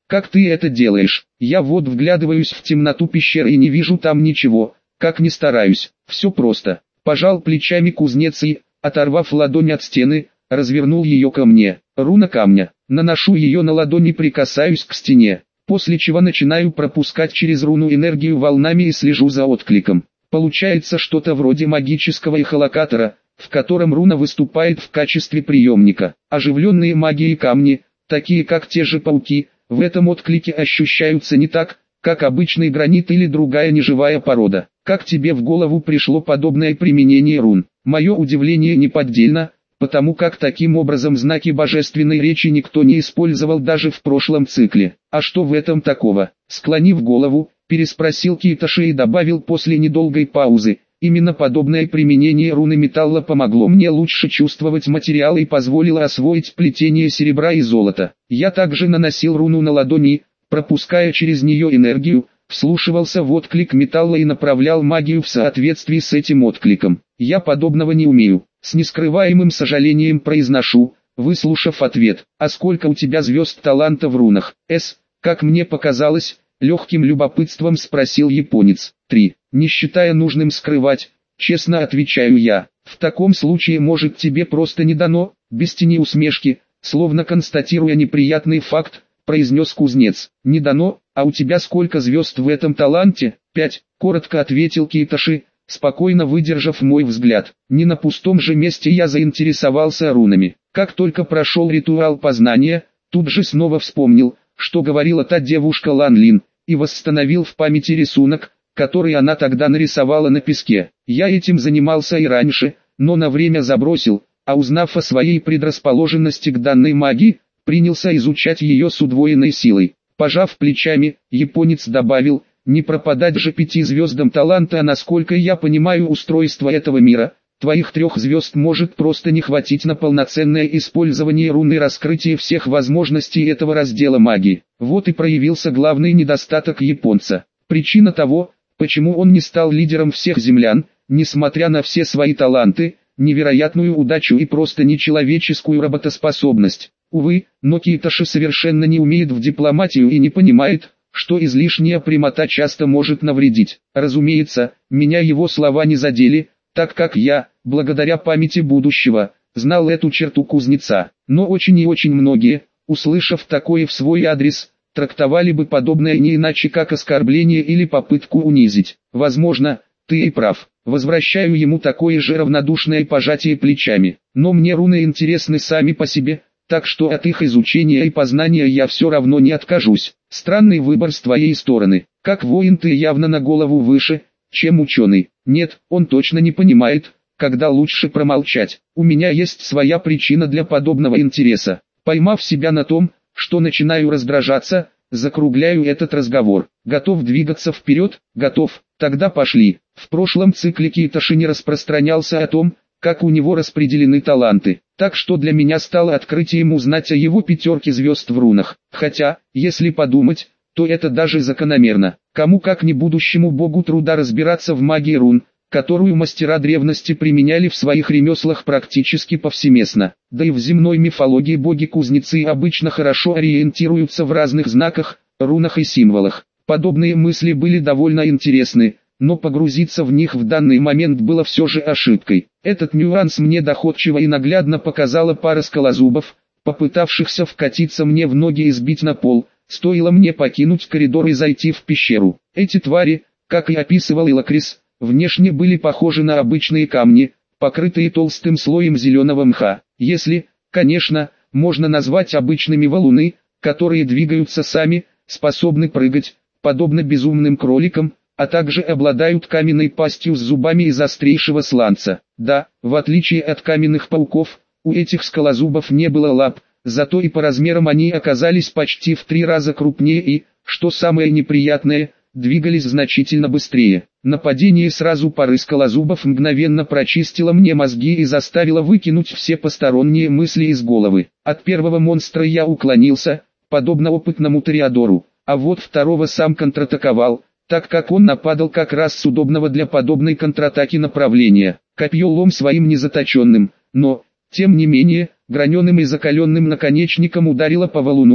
Как ты это делаешь? Я вот вглядываюсь в темноту пещеры и не вижу там ничего, как ни стараюсь. Все просто. Пожал плечами кузнец и, оторвав ладонь от стены, развернул ее ко мне. Руна камня. Наношу ее на ладони и прикасаюсь к стене, после чего начинаю пропускать через руну энергию волнами и слежу за откликом. Получается что-то вроде магического эхолокатора, в котором руна выступает в качестве приемника. Оживленные магией камни, такие как те же пауки, в этом отклике ощущаются не так, как обычный гранит или другая неживая порода. Как тебе в голову пришло подобное применение рун? Мое удивление неподдельно, потому как таким образом знаки божественной речи никто не использовал даже в прошлом цикле. А что в этом такого? Склонив голову, переспросил Китоши и добавил после недолгой паузы. Именно подобное применение руны металла помогло мне лучше чувствовать материал и позволило освоить плетение серебра и золота. Я также наносил руну на ладони, пропуская через нее энергию, вслушивался в отклик металла и направлял магию в соответствии с этим откликом. Я подобного не умею. С нескрываемым сожалением произношу, выслушав ответ. А сколько у тебя звезд таланта в рунах? Как мне показалось, легким любопытством спросил японец. 3. Не считая нужным скрывать, честно отвечаю я. В таком случае может тебе просто не дано, без тени усмешки, словно констатируя неприятный факт, произнес кузнец. Не дано, а у тебя сколько звезд в этом таланте? 5. Коротко ответил Китоши, спокойно выдержав мой взгляд. Не на пустом же месте я заинтересовался рунами. Как только прошел ритуал познания, тут же снова вспомнил, что говорила та девушка Лан Лин, и восстановил в памяти рисунок, который она тогда нарисовала на песке. Я этим занимался и раньше, но на время забросил, а узнав о своей предрасположенности к данной магии, принялся изучать ее с удвоенной силой. Пожав плечами, японец добавил, не пропадать же 5 звездам таланта, а насколько я понимаю устройство этого мира, твоих 3 звезд может просто не хватить на полноценное использование руны и раскрытие всех возможностей этого раздела магии. Вот и проявился главный недостаток японца. Причина того, почему он не стал лидером всех землян, несмотря на все свои таланты, невероятную удачу и просто нечеловеческую работоспособность. Увы, но Китоши совершенно не умеет в дипломатию и не понимает, что излишняя прямота часто может навредить. Разумеется, меня его слова не задели, так как я, благодаря памяти будущего, знал эту черту кузнеца. Но очень и очень многие, услышав такое в свой адрес, трактовали бы подобное не иначе как оскорбление или попытку унизить. Возможно, ты и прав. Возвращаю ему такое же равнодушное пожатие плечами. Но мне руны интересны сами по себе, так что от их изучения и познания я все равно не откажусь. Странный выбор с твоей стороны. Как воин ты явно на голову выше, чем ученый. Нет, он точно не понимает, когда лучше промолчать. У меня есть своя причина для подобного интереса. Поймав себя на том, что начинаю раздражаться, закругляю этот разговор. Готов двигаться вперед? Готов. Тогда пошли. В прошлом цикле Китоши не распространялся о том, как у него распределены таланты. Так что для меня стало открытием узнать о его 5 звезд в рунах. Хотя, если подумать, то это даже закономерно. Кому как не будущему богу труда разбираться в магии рун, которую мастера древности применяли в своих ремеслах практически повсеместно. Да и в земной мифологии боги-кузнецы обычно хорошо ориентируются в разных знаках, рунах и символах. Подобные мысли были довольно интересны, но погрузиться в них в данный момент было все же ошибкой. Этот нюанс мне доходчиво и наглядно показала пара скалозубов, попытавшихся вкатиться мне в ноги и сбить на пол, стоило мне покинуть коридор и зайти в пещеру. Эти твари, как и описывал Илакрис, внешне были похожи на обычные камни, покрытые толстым слоем зеленого мха. Если, конечно, можно назвать обычными валуны, которые двигаются сами, способны прыгать, подобно безумным кроликам, а также обладают каменной пастью с зубами из острейшего сланца. Да, в отличие от каменных пауков, у этих скалозубов не было лап, зато и по размерам они оказались почти в 3 раза крупнее и, что самое неприятное, двигались значительно быстрее. Нападение сразу пары скалозубов мгновенно прочистило мне мозги и заставило выкинуть все посторонние мысли из головы. От первого монстра я уклонился, подобно опытному тореадору, а вот второго сам контратаковал, так как он нападал как раз с удобного для подобной контратаки направления. Копье-лом своим незаточенным, но, тем не менее, граненым и закаленным наконечником ударило по валуну,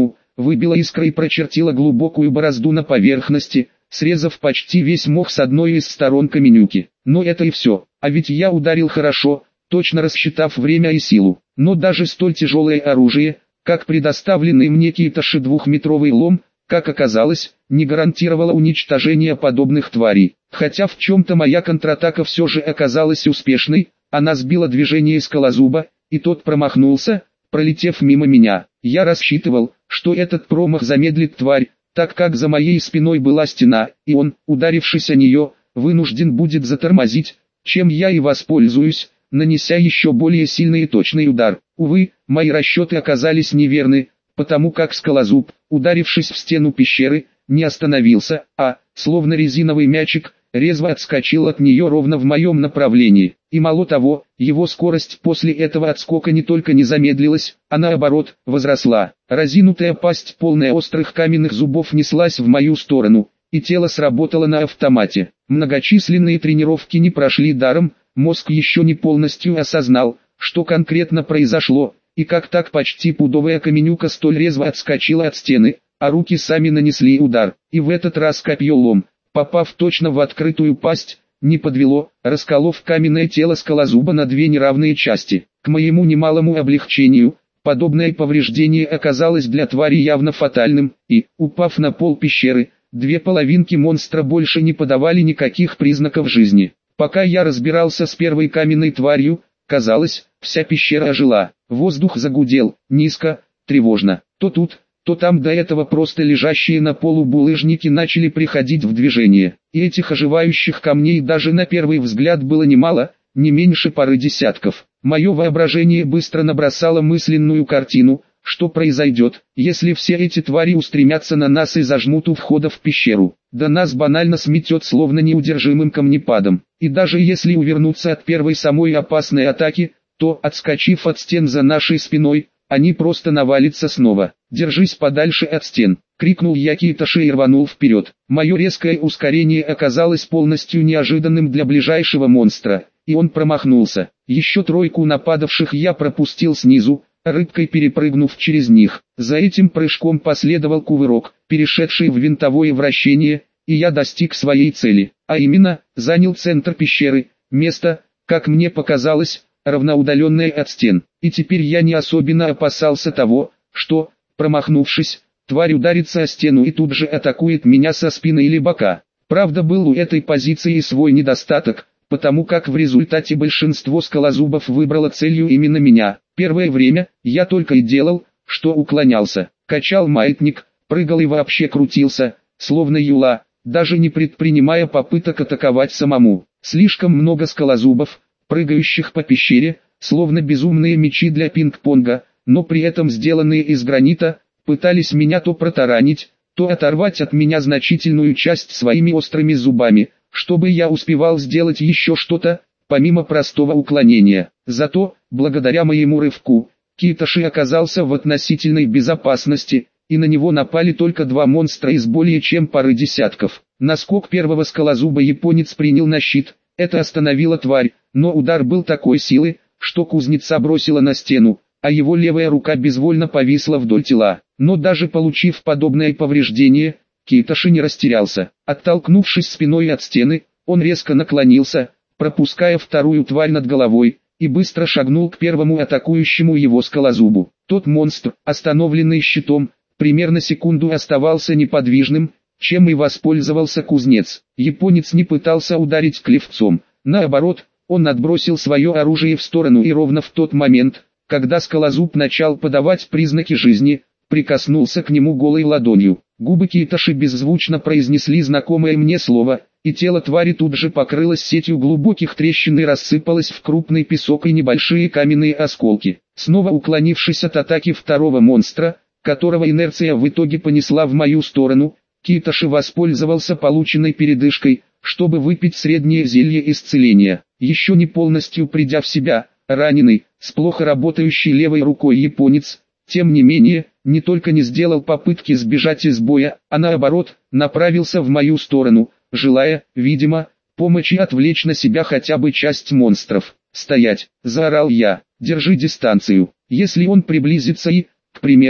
выбила искра и прочертила глубокую борозду на поверхности, срезав почти весь мох с одной из сторон каменюки. Но это и все, а ведь я ударил хорошо, точно рассчитав время и силу. Но даже столь тяжелое оружие, как предоставленный мне Китоши двухметровый лом, как оказалось, не гарантировало уничтожение подобных тварей. Хотя в чем-то моя контратака все же оказалась успешной, она сбила движение скалозуба, и тот промахнулся, пролетев мимо меня. Я рассчитывал, что этот промах замедлит тварь, так как за моей спиной была стена, и он, ударившись о нее, вынужден будет затормозить, чем я и воспользуюсь, нанеся еще более сильный и точный удар. Увы, мои расчеты оказались неверны, потому как скалозуб, ударившись в стену пещеры, не остановился, а, словно резиновый мячик, резво отскочил от нее ровно в моем направлении. И мало того, его скорость после этого отскока не только не замедлилась, а наоборот, возросла. Разинутая пасть, полная острых каменных зубов, неслась в мою сторону, и тело сработало на автомате. Многочисленные тренировки не прошли даром, мозг еще не полностью осознал, что конкретно произошло, и как так почти пудовая каменюка столь резво отскочила от стены, а руки сами нанесли удар. И в этот раз копье-лом, попав точно в открытую пасть, не подвело, расколов каменное тело скалозуба на две неравные части. К моему немалому облегчению, подобное повреждение оказалось для твари явно фатальным, и, упав на пол пещеры, две половинки монстра больше не подавали никаких признаков жизни. Пока я разбирался с первой каменной тварью, казалось, вся пещера ожила. Воздух загудел, низко, тревожно. То тут, то там до этого просто лежащие на полу булыжники начали приходить в движение. И этих оживающих камней даже на первый взгляд было немало, не меньше пары десятков. Мое воображение быстро набросало мысленную картину, что произойдет, если все эти твари устремятся на нас и зажмут у входа в пещеру. Да нас банально сметет словно неудержимым камнепадом. И даже если увернуться от первой самой опасной атаки, то, отскочив от стен за нашей спиной, они просто навалятся снова. «Держись подальше от стен!» — крикнул я Китоши и рванул вперед. Мое резкое ускорение оказалось полностью неожиданным для ближайшего монстра, и он промахнулся. Еще тройку нападавших я пропустил снизу, рыбкой перепрыгнув через них. За этим прыжком последовал кувырок, перешедший в винтовое вращение, и я достиг своей цели, а именно, занял центр пещеры, место, как мне показалось, равноудаленное от стен. И теперь я не особенно опасался того, что, промахнувшись, тварь ударится о стену и тут же атакует меня со спины или бока. Правда, был у этой позиции свой недостаток, потому как в результате большинство скалозубов выбрало целью именно меня. Первое время, я только и делал, что уклонялся, качал маятник, прыгал и вообще крутился, словно юла, даже не предпринимая попыток атаковать самому. Слишком много скалозубов, прыгающих по пещере, словно безумные мячи для пинг-понга, но при этом сделанные из гранита, пытались меня то протаранить, то оторвать от меня значительную часть своими острыми зубами, чтобы я успевал сделать еще что-то, помимо простого уклонения. Зато, благодаря моему рывку, Китоши оказался в относительной безопасности, и на него напали только два монстра из более чем пары десятков. Наскок первого скалозуба японец принял на щит, это остановило тварь, но удар был такой силы, что кузнеца бросило на стену, а его левая рука безвольно повисла вдоль тела. Но даже получив подобное повреждение, Китоши не растерялся. Оттолкнувшись спиной от стены, он резко наклонился, пропуская вторую тварь над головой, и быстро шагнул к первому атакующему его скалозубу. Тот монстр, остановленный щитом, примерно секунду оставался неподвижным, чем и воспользовался кузнец. Японец не пытался ударить клевцом, наоборот, он отбросил свое оружие в сторону и ровно в тот момент, когда скалозуб начал подавать признаки жизни, прикоснулся к нему голой ладонью. Губы Китоши беззвучно произнесли знакомое мне слово, и тело твари тут же покрылось сетью глубоких трещин и рассыпалось в крупный песок и небольшие каменные осколки. Снова уклонившись от атаки второго монстра, которого инерция в итоге понесла в мою сторону, Китоши воспользовался полученной передышкой, чтобы выпить среднее зелье исцеления. Еще не полностью придя в себя, раненый, с плохо работающей левой рукой японец, тем не менее, не только не сделал попытки сбежать из боя, а наоборот, направился в мою сторону, желая, видимо, помочь и отвлечь на себя хотя бы часть монстров. «Стоять!» – заорал я. «Держи дистанцию. Если он приблизится и, к примеру,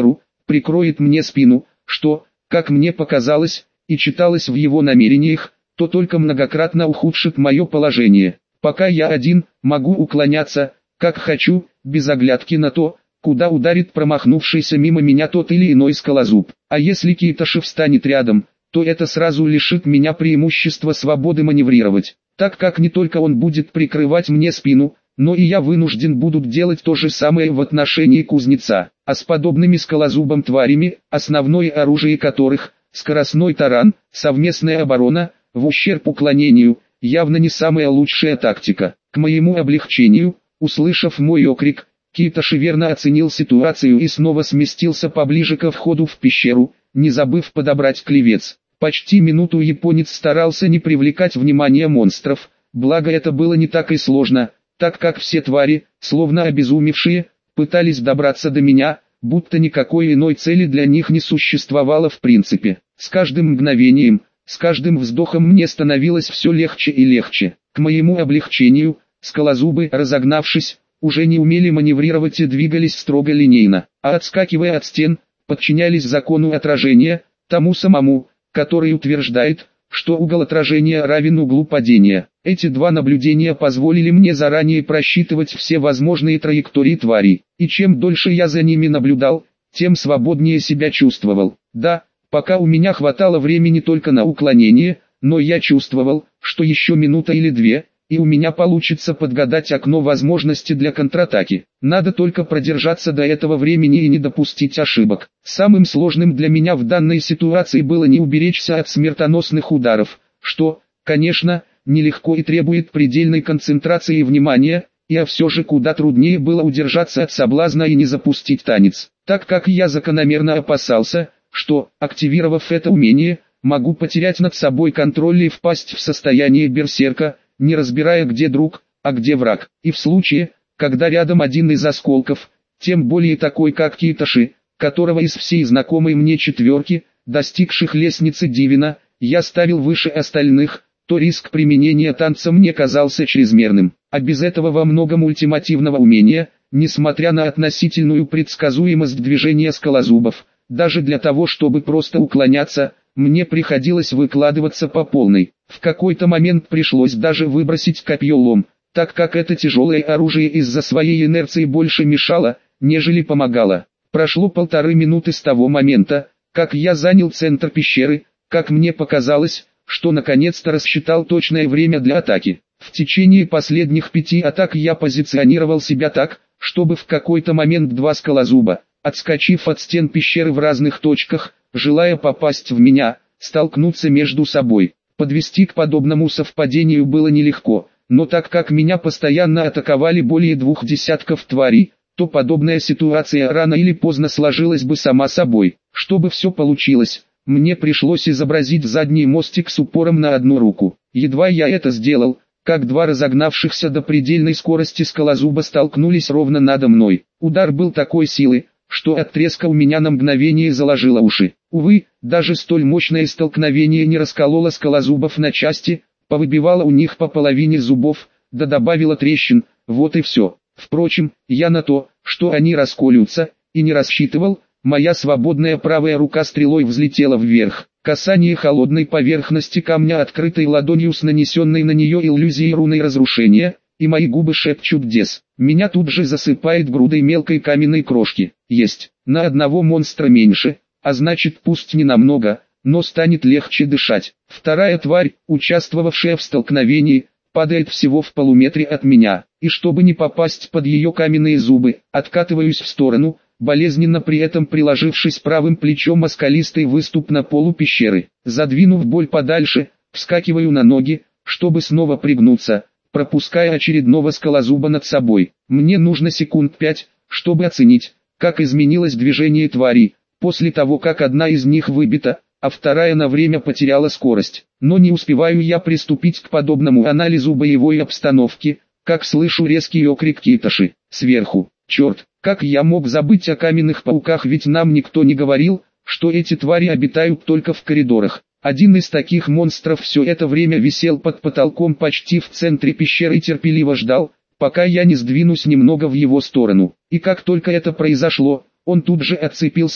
прикроет мне спину, что, как мне показалось, и читалось в его намерениях, то только многократно ухудшит мое положение. Пока я один, могу уклоняться, как хочу, без оглядки на то, куда ударит промахнувшийся мимо меня тот или иной скалозуб. А если Киташев встанет рядом, то это сразу лишит меня преимущества свободы маневрировать, так как не только он будет прикрывать мне спину, но и я вынужден буду делать то же самое в отношении кузнеца. А с подобными скалозубом тварями, основное оружие которых – скоростной таран, совместная оборона, в ущерб уклонению, явно не самая лучшая тактика. К моему облегчению, услышав мой окрик, Киташи верно оценил ситуацию и снова сместился поближе ко входу в пещеру, не забыв подобрать клевец. Почти минуту японец старался не привлекать внимания монстров, благо это было не так и сложно, так как все твари, словно обезумевшие, пытались добраться до меня, будто никакой иной цели для них не существовало в принципе. С каждым мгновением, с каждым вздохом мне становилось все легче и легче. К моему облегчению, скалозубы, разогнавшись, уже не умели маневрировать и двигались строго линейно, а отскакивая от стен, подчинялись закону отражения, тому самому, который утверждает, что угол отражения равен углу падения. Эти два наблюдения позволили мне заранее просчитывать все возможные траектории тварей, и чем дольше я за ними наблюдал, тем свободнее себя чувствовал. Да, пока у меня хватало времени только на уклонение, но я чувствовал, что еще минута или две, и у меня получится подгадать окно возможности для контратаки. Надо только продержаться до этого времени и не допустить ошибок. Самым сложным для меня в данной ситуации было не уберечься от смертоносных ударов, что, конечно, нелегко и требует предельной концентрации и внимания, и все же куда труднее было удержаться от соблазна и не запустить танец, так как я закономерно опасался, что, активировав это умение, могу потерять над собой контроль и впасть в состояние берсерка, не разбирая где друг, а где враг. И в случае, когда рядом один из осколков, тем более такой как Киташи, которого из всей знакомой мне четверки, достигших лестницы Дивина, я ставил выше остальных, то риск применения танца мне казался чрезмерным. А без этого во многом ультимативного умения, несмотря на относительную предсказуемость движения скалозубов, даже для того чтобы просто уклоняться, мне приходилось выкладываться по полной. В какой-то момент пришлось даже выбросить копье-лом, так как это тяжелое оружие из-за своей инерции больше мешало, нежели помогало. Прошло 1,5 минуты с того момента, как я занял центр пещеры, как мне показалось, что наконец-то рассчитал точное время для атаки. В течение последних 5 атак я позиционировал себя так, чтобы в какой-то момент два скалозуба, отскочив от стен пещеры в разных точках, желая попасть в меня, столкнуться между собой. Подвести к подобному совпадению было нелегко, но так как меня постоянно атаковали более 2 десятков тварей, то подобная ситуация рано или поздно сложилась бы сама собой. Чтобы все получилось, мне пришлось изобразить задний мостик с упором на одну руку. Едва я это сделал, как два разогнавшихся до предельной скорости скалозуба столкнулись ровно надо мной. Удар был такой силы, что от треска у меня на мгновение заложило уши. Увы, даже столь мощное столкновение не раскололо скалозубов на части, повыбивало у них по половине зубов, да добавило трещин, вот и все. Впрочем, я на то, что они расколются, и не рассчитывал. Моя свободная правая рука стрелой взлетела вверх. Касание холодной поверхности камня открытой ладонью с нанесенной на нее иллюзией руной разрушения, и мои губы шепчут «Дес». Меня тут же засыпает грудой мелкой каменной крошки. Есть, на одного монстра меньше, а значит пусть не намного, но станет легче дышать. Вторая тварь, участвовавшая в столкновении, падает всего в полуметре от меня, и чтобы не попасть под ее каменные зубы, откатываюсь в сторону, болезненно при этом приложившись правым плечом о скалистый выступ на полу пещеры. Задвинув боль подальше, вскакиваю на ноги, чтобы снова пригнуться, пропуская очередного скалозуба над собой. Мне нужно секунд 5, чтобы оценить, как изменилось движение тварей, после того как одна из них выбита, а вторая на время потеряла скорость. Но не успеваю я приступить к подобному анализу боевой обстановки, как слышу резкий окрик Киташи. Сверху. Черт, как я мог забыть о каменных пауках, ведь нам никто не говорил, что эти твари обитают только в коридорах. Один из таких монстров все это время висел под потолком почти в центре пещеры и терпеливо ждал, пока я не сдвинусь немного в его сторону. И как только это произошло, он тут же отцепился и,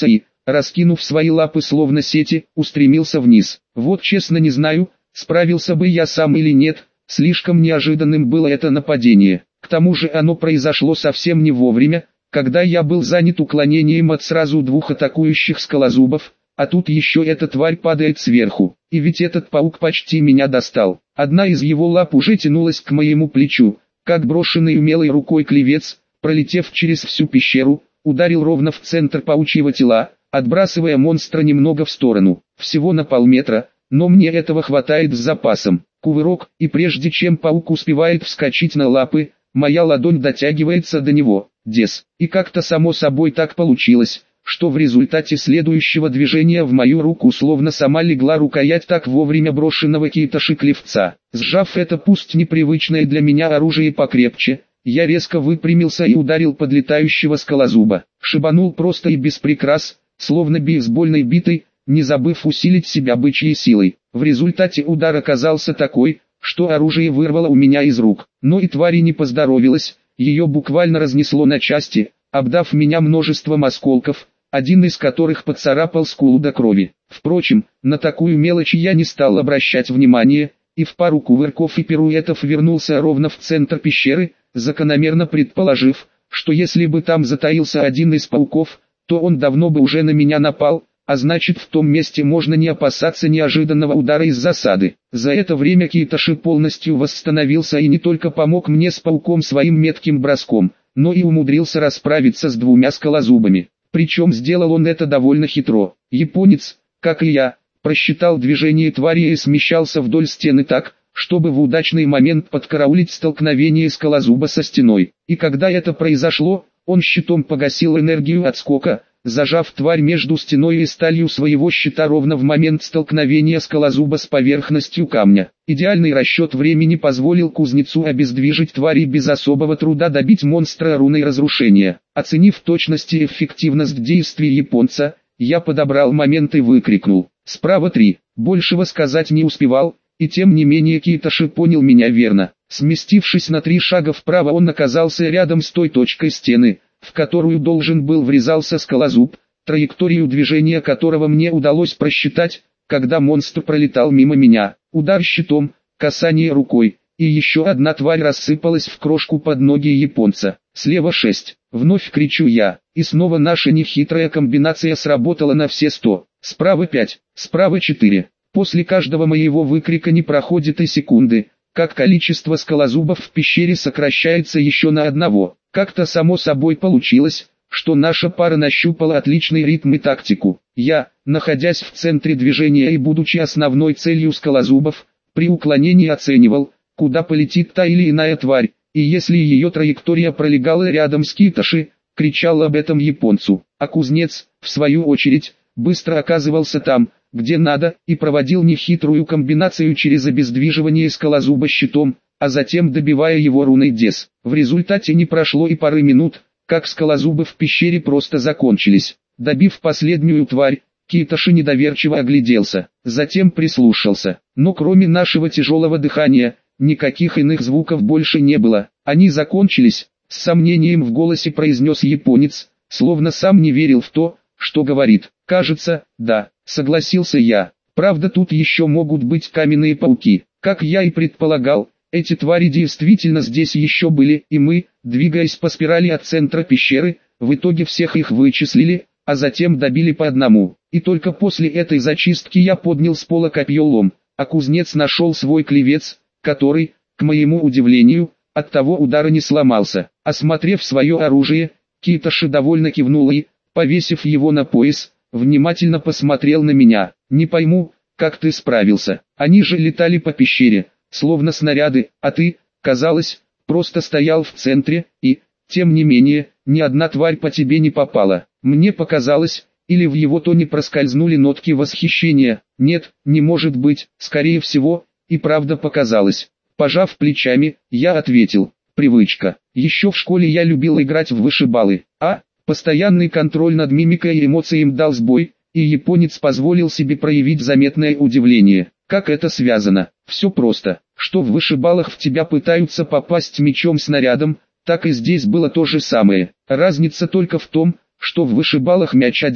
раскинув свои лапы словно сети, устремился вниз. Вот честно не знаю, справился бы я сам или нет, слишком неожиданным было это нападение. К тому же оно произошло совсем не вовремя, когда я был занят уклонением от сразу двух атакующих скалозубов, а тут еще эта тварь падает сверху. И ведь этот паук почти меня достал. Одна из его лап уже тянулась к моему плечу, как брошенный умелой рукой клевец, пролетев через всю пещеру, ударил ровно в центр паучьего тела, отбрасывая монстра немного в сторону, всего на полметра, но мне этого хватает с запасом. Кувырок, и прежде чем паук успевает вскочить на лапы, моя ладонь дотягивается до него, и как-то само собой так получилось, что в результате следующего движения в мою руку словно сама легла рукоять так вовремя брошенного Китоши-клевца. Сжав это пусть непривычное для меня оружие покрепче, я резко выпрямился и ударил подлетающего скалозуба. Шибанул просто и без прикрас, словно бейсбольной битой, не забыв усилить себя бычьей силой. В результате удар оказался такой, что оружие вырвало у меня из рук. Но и твари не поздоровилось, ее буквально разнесло на части, обдав меня множеством осколков, один из которых поцарапал скулу до крови. Впрочем, на такую мелочь я не стал обращать внимания, и в пару кувырков и пируэтов вернулся ровно в центр пещеры, закономерно предположив, что если бы там затаился один из пауков, то он давно бы уже на меня напал, а значит в том месте можно не опасаться неожиданного удара из засады. За это время Китоши полностью восстановился и не только помог мне с пауком своим метким броском, но и умудрился расправиться с двумя скалозубами. Причем сделал он это довольно хитро. Японец, как и я, просчитал движение твари и смещался вдоль стены так, чтобы в удачный момент подкараулить столкновение скалозуба со стеной. И когда это произошло, он щитом погасил энергию отскока, зажав тварь между стеной и сталью своего щита ровно в момент столкновения скалозуба с поверхностью камня. Идеальный расчет времени позволил кузнецу обездвижить тварь и без особого труда добить монстра руной разрушения. Оценив точность и эффективность действий японца, я подобрал момент и выкрикнул: «Справа 3!» Большего сказать не успевал, и тем не менее Китоши понял меня верно. Сместившись на 3 шага вправо, он оказался рядом с той точкой стены, в которую должен был врезался скалозуб, траекторию движения которого мне удалось просчитать, когда монстр пролетал мимо меня. Удар щитом, касание рукой, и еще одна тварь рассыпалась в крошку под ноги японца. Слева 6. Вновь кричу я, и снова наша нехитрая комбинация сработала на все 100. Справа 5, справа 4. После каждого моего выкрика не проходит и секунды, как количество скалозубов в пещере сокращается еще на одного. Как-то само собой получилось, что наша пара нащупала отличный ритм и тактику. Я, находясь в центре движения и будучи основной целью скалозубов, при уклонении оценивал, куда полетит та или иная тварь, и если ее траектория пролегала рядом с Китоши, кричал об этом японцу. А кузнец, в свою очередь, быстро оказывался там, где надо, и проводил нехитрую комбинацию через обездвиживание скалозуба щитом, а затем добивая его руной Дес. В результате не прошло и пары минут, как скалозубы в пещере просто закончились. Добив последнюю тварь, Китоши недоверчиво огляделся, затем прислушался. Но кроме нашего тяжелого дыхания, никаких иных звуков больше не было. Они закончились, с сомнением в голосе произнес японец, словно сам не верил в то, что говорит. Кажется, да, согласился я. Правда, тут еще могут быть каменные пауки. Как я и предполагал, эти твари действительно здесь еще были, и мы, двигаясь по спирали от центра пещеры, в итоге всех их вычислили, а затем добили по одному. И только после этой зачистки я поднял с пола копье-лом, а кузнец нашел свой клевец, который, к моему удивлению, от того удара не сломался. Осмотрев свое оружие, Китоши довольно кивнул и, повесив его на пояс, внимательно посмотрел на меня. «Не пойму, как ты справился. Они же летали по пещере, словно снаряды, а ты, казалось, просто стоял в центре, и, тем не менее, ни одна тварь по тебе не попала». Мне показалось, или в его тоне проскользнули нотки восхищения. Нет, не может быть, скорее всего, и правда показалось. Пожав плечами, я ответил: привычка. Еще в школе я любил играть в вышибалы, а постоянный контроль над мимикой и эмоциями дал сбой, и японец позволил себе проявить заметное удивление. Как это связано? Все просто. Что в вышибалах в тебя пытаются попасть мячом-снарядом, так и здесь было то же самое. Разница только в том, что в вышибалах мяч один,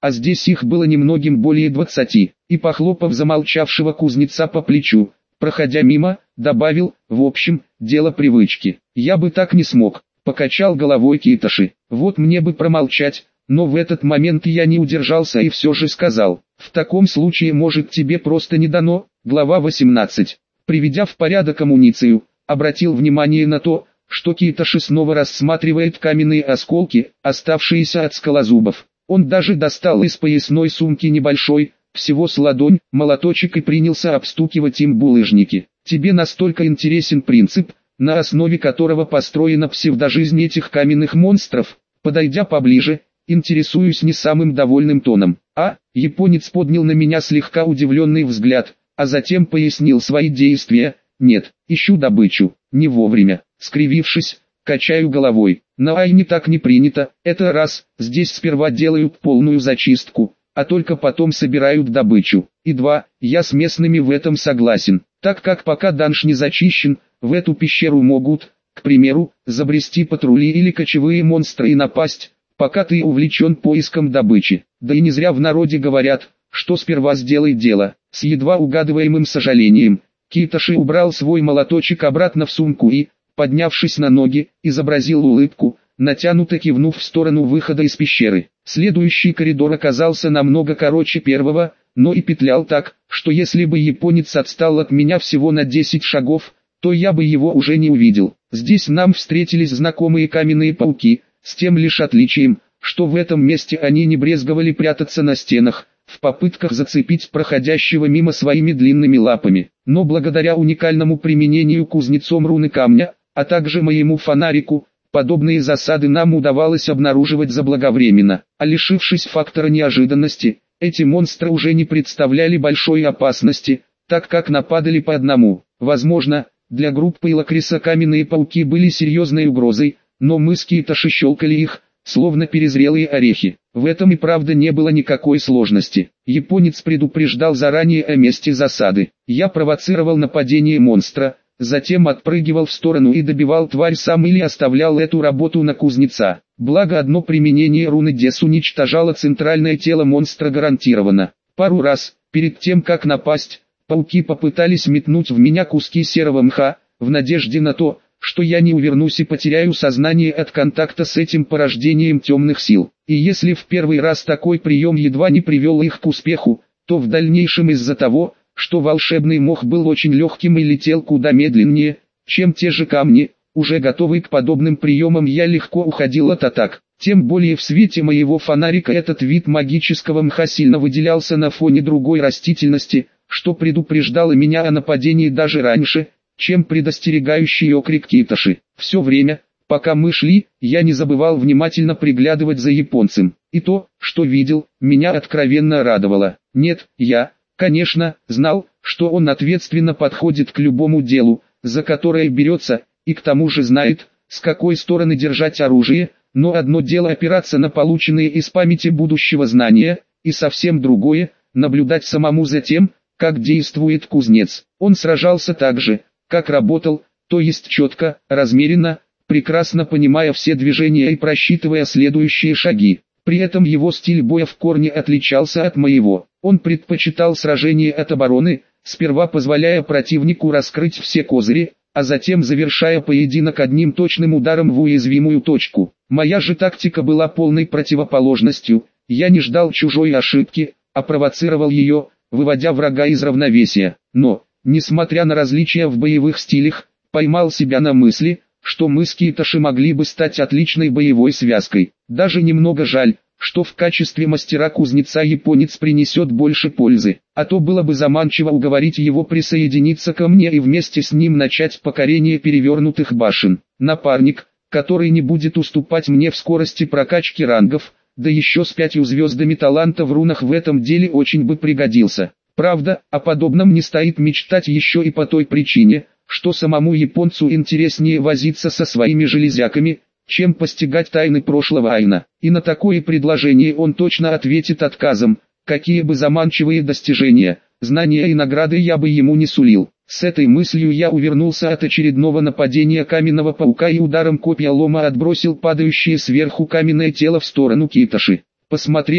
а здесь их было немногим более 20, и похлопав замолчавшего кузнеца по плечу, проходя мимо, добавил: в общем, дело привычки. Я бы так не смог, покачал головой Китоши. Вот мне бы промолчать, но в этот момент я не удержался и все же сказал: в таком случае, может, тебе просто не дано. Глава 18. Приведя в порядок амуницию, обратил внимание на то, что Китоши снова рассматривает каменные осколки, оставшиеся от скалозубов. Он даже достал из поясной сумки небольшой, всего с ладонь, молоточек и принялся обстукивать им булыжники. Тебе настолько интересен принцип, на основе которого построена псевдожизнь этих каменных монстров? Подойдя поближе, интересуюсь не самым довольным тоном. Японец поднял на меня слегка удивленный взгляд, а затем пояснил свои действия. Нет, ищу добычу, не вовремя. Скривившись, качаю головой. На Айне так не принято, это раз, здесь сперва делают полную зачистку, а только потом собирают добычу. И два, я с местными в этом согласен, так как пока данж не зачищен, в эту пещеру могут, к примеру, забрести патрули или кочевые монстры и напасть, пока ты увлечен поиском добычи. Да и не зря в народе говорят, что сперва сделай дело. С едва угадываемым сожалением, Китоши убрал свой молоточек обратно в сумку и, поднявшись на ноги, изобразил улыбку, натянуто кивнув в сторону выхода из пещеры. Следующий коридор оказался намного короче первого, но и петлял так, что если бы японец отстал от меня всего на 10 шагов, то я бы его уже не увидел. Здесь нам встретились знакомые каменные пауки, с тем лишь отличием, что в этом месте они не брезговали прятаться на стенах, в попытках зацепить проходящего мимо своими длинными лапами. Но благодаря уникальному применению кузнецом руны камня, а также моему фонарику, подобные засады нам удавалось обнаруживать заблаговременно. А лишившись фактора неожиданности, эти монстры уже не представляли большой опасности, так как нападали по одному. Возможно, для группы Илакриса каменные пауки были серьезной угрозой, но мы с Китоши щелкали их, словно перезрелые орехи. В этом и правда не было никакой сложности. Японец предупреждал заранее о месте засады. Я провоцировал нападение монстра, затем отпрыгивал в сторону и добивал тварь сам или оставлял эту работу на кузнеца. Благо одно применение руны Дес уничтожало центральное тело монстра гарантированно. Пару раз, перед тем как напасть, пауки попытались метнуть в меня куски серого мха, в надежде на то, что я не увернусь и потеряю сознание от контакта с этим порождением темных сил. И если в первый раз такой прием едва не привел их к успеху, то в дальнейшем из-за того, что волшебный мох был очень легким и летел куда медленнее, чем те же камни, уже готовый к подобным приемам, я легко уходил от атак. Тем более в свете моего фонарика этот вид магического мха сильно выделялся на фоне другой растительности, что предупреждало меня о нападении даже раньше, чем предостерегающий окрик Китоши. Все время, пока мы шли, я не забывал внимательно приглядывать за японцем. И то, что видел, меня откровенно радовало. Нет, я, конечно, знал, что он ответственно подходит к любому делу, за которое берется, и к тому же знает, с какой стороны держать оружие, но одно дело опираться на полученные из памяти будущего знания, и совсем другое – наблюдать самому за тем, как действует кузнец. Он сражался так же, как работал, то есть четко, размеренно, прекрасно понимая все движения и просчитывая следующие шаги. При этом его стиль боя в корне отличался от моего. Он предпочитал сражение от обороны, сперва позволяя противнику раскрыть все козыри, а затем завершая поединок одним точным ударом в уязвимую точку. Моя же тактика была полной противоположностью. Я не ждал чужой ошибки, а провоцировал ее, выводя врага из равновесия. Но, несмотря на различия в боевых стилях, поймал себя на мысли, что мы с Китоши могли бы стать отличной боевой связкой. Даже немного жаль, что в качестве мастера-кузнеца японец принесет больше пользы, а то было бы заманчиво уговорить его присоединиться ко мне и вместе с ним начать покорение перевернутых башен. Напарник, который не будет уступать мне в скорости прокачки рангов, да еще с 5 звездами таланта в рунах в этом деле очень бы пригодился. Правда, о подобном не стоит мечтать еще и по той причине, что самому японцу интереснее возиться со своими железяками, чем постигать тайны прошлого Айна. И на такое предложение он точно ответит отказом, какие бы заманчивые достижения, знания и награды я бы ему не сулил. С этой мыслью я увернулся от очередного нападения каменного паука и ударом копья лома отбросил падающее сверху каменное тело в сторону Китоши. Посмотрел,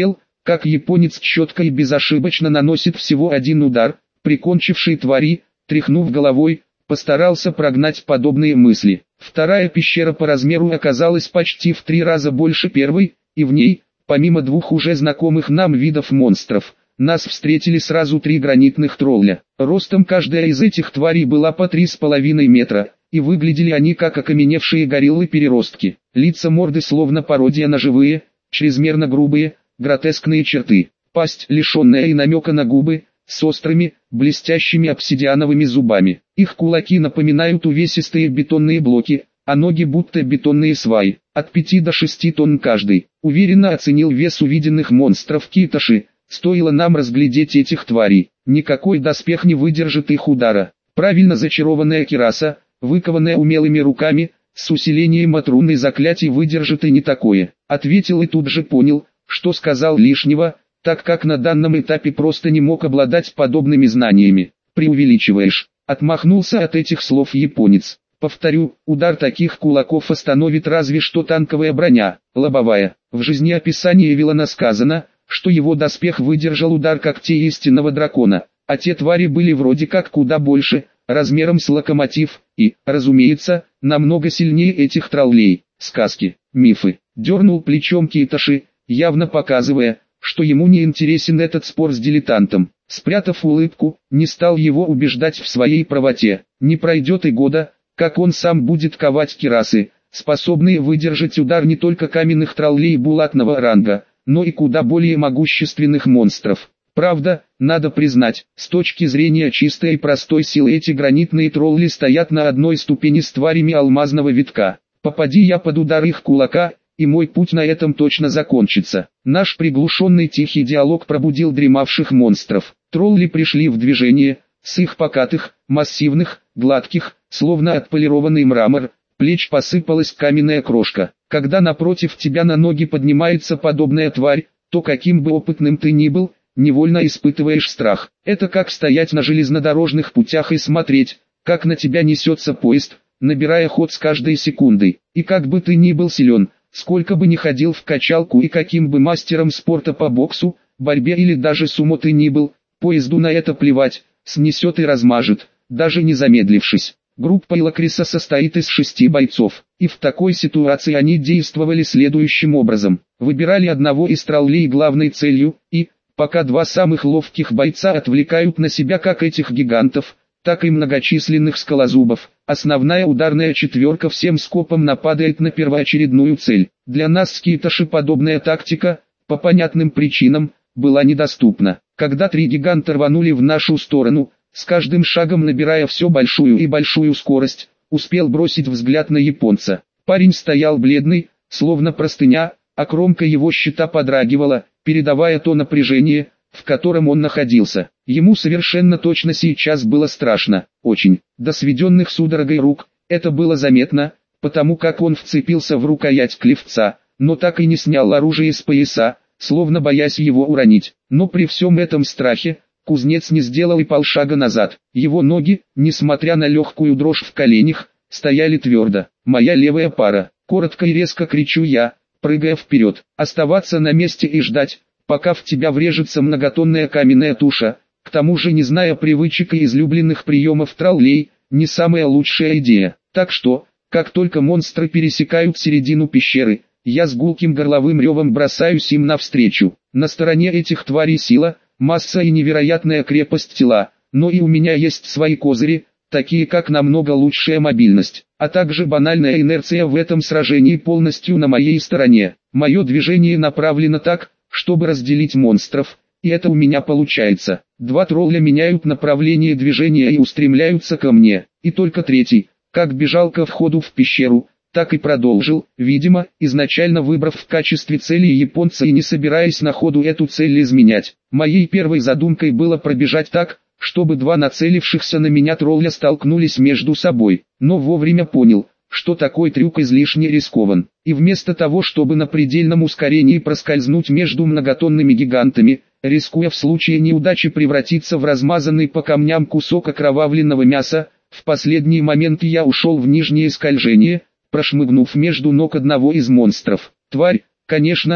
как японец четко и безошибочно наносит всего один удар, прикончивший твари, тряхнув головой, постарался прогнать подобные мысли. Вторая пещера по размеру оказалась почти в 3 раза больше первой, и в ней, помимо 2 уже знакомых нам видов монстров, нас встретили сразу 3 гранитных тролля. Ростом каждая из этих тварей была по 3,5 метра, и выглядели они как окаменевшие гориллы-переростки. Лица морды словно пародия на живые, чрезмерно грубые, гротескные черты. Пасть, лишенная и намека на губы, с острыми, блестящими обсидиановыми зубами. Их кулаки напоминают увесистые бетонные блоки, а ноги будто бетонные сваи. От 5 до 6 тонн каждый. Уверенно оценил вес увиденных монстров Китоши. Стоило нам разглядеть этих тварей. Никакой доспех не выдержит их удара. Правильно зачарованная кираса, выкованная умелыми руками, с усилением от руны заклятий выдержит и не такое. Ответил и тут же понял, что сказал лишнего, так как на данном этапе просто не мог обладать подобными знаниями. Преувеличиваешь. Отмахнулся от этих слов японец. Повторю, удар таких кулаков остановит разве что танковая броня, лобовая. В жизнеописании Вилана сказано, что его доспех выдержал удар когтей истинного дракона, а те твари были вроде как куда больше, размером с локомотив, и, разумеется, намного сильнее этих троллей. Сказки, мифы. Дернул плечом Китоши, явно показывая, что ему не интересен этот спор с дилетантом. Спрятав улыбку, не стал его убеждать в своей правоте. Не пройдет и года, как он сам будет ковать кирасы, способные выдержать удар не только каменных троллей булатного ранга, но и куда более могущественных монстров. Правда, надо признать, с точки зрения чистой и простой силы эти гранитные тролли стоят на одной ступени с тварями алмазного витка. Попади я под удар их кулака, и мой путь на этом точно закончится. Наш приглушенный тихий диалог пробудил дремавших монстров. Тролли пришли в движение, с их покатых, массивных, гладких, словно отполированный мрамор, плеч посыпалась каменная крошка. Когда напротив тебя на ноги поднимается подобная тварь, то каким бы опытным ты ни был, невольно испытываешь страх. Это как стоять на железнодорожных путях и смотреть, как на тебя несется поезд, набирая ход с каждой секундой. И как бы ты ни был силен, сколько бы ни ходил в качалку и каким бы мастером спорта по боксу, борьбе или даже сумо ты ни был, поезду на это плевать, снесет и размажет, даже не замедлившись. Группа Илакриса состоит из 6 бойцов, и в такой ситуации они действовали следующим образом. Выбирали одного из троллей главной целью, и, пока 2 самых ловких бойца отвлекают на себя как этих гигантов, так и многочисленных скалозубов, основная ударная четверка всем скопом нападает на первоочередную цель. Для нас с Китоши подобная тактика, по понятным причинам, была недоступна. Когда 3 гиганта рванули в нашу сторону, с каждым шагом набирая все большую и большую скорость, успел бросить взгляд на японца. Парень стоял бледный, словно простыня, а кромка его щита подрагивала, передавая то напряжение, в котором он находился. Ему совершенно точно сейчас было страшно, очень, до сведенных судорогой рук. Это было заметно, потому как он вцепился в рукоять клевца, но так и не снял оружие с пояса, словно боясь его уронить. Но при всем этом страхе, кузнец не сделал и полшага назад. Его ноги, несмотря на легкую дрожь в коленях, стояли твердо. «Моя левая пара!» Коротко и резко кричу я, прыгая вперед. Оставаться на месте и ждать, пока в тебя врежется многотонная каменная туша, к тому же не зная привычек и излюбленных приемов троллей, не самая лучшая идея. Так что, как только монстры пересекают середину пещеры, я с гулким горловым ревом бросаюсь им навстречу. На стороне этих тварей сила, масса и невероятная крепость тела, но и у меня есть свои козыри, такие как намного лучшая мобильность, а также банальная инерция в этом сражении полностью на моей стороне. Мое движение направлено так, чтобы разделить монстров, и это у меня получается. 2 тролля меняют направление движения и устремляются ко мне, и только третий, как бежал ко входу в пещеру, так и продолжил, видимо, изначально выбрав в качестве цели японца и не собираясь на ходу эту цель изменять. Моей первой задумкой было пробежать так, чтобы 2 нацелившихся на меня тролля столкнулись между собой, но вовремя понял, что такой трюк излишне рискован, и вместо того, чтобы на предельном ускорении проскользнуть между многотонными гигантами, рискуя в случае неудачи превратиться в размазанный по камням кусок окровавленного мяса, в последний момент я ушел в нижнее скольжение, прошмыгнув между ног одного из монстров. Тварь, конечно,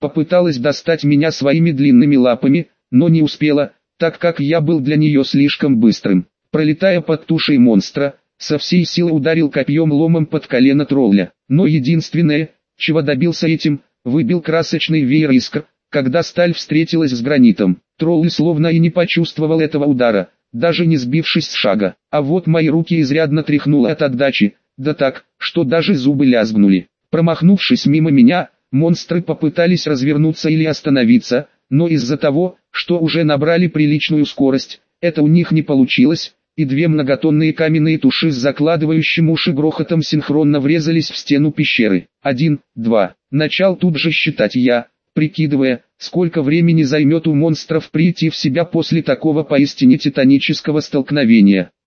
попыталась достать меня своими длинными лапами, но не успела, так как я был для нее слишком быстрым. Пролетая под тушей монстра, со всей силы ударил копьем ломом под колено тролля. Но единственное, чего добился этим, выбил красочный веер искр, когда сталь встретилась с гранитом. Тролль словно и не почувствовал этого удара, даже не сбившись с шага. А вот мои руки изрядно тряхнуло от отдачи, да так, что даже зубы лязгнули. Промахнувшись мимо меня, монстры попытались развернуться или остановиться, но из-за того, что уже набрали приличную скорость, это у них не получилось, и две многотонные каменные туши с закладывающим уши грохотом синхронно врезались в стену пещеры. 1, 2. Начал тут же считать я, прикидывая, сколько времени займет у монстров прийти в себя после такого поистине титанического столкновения.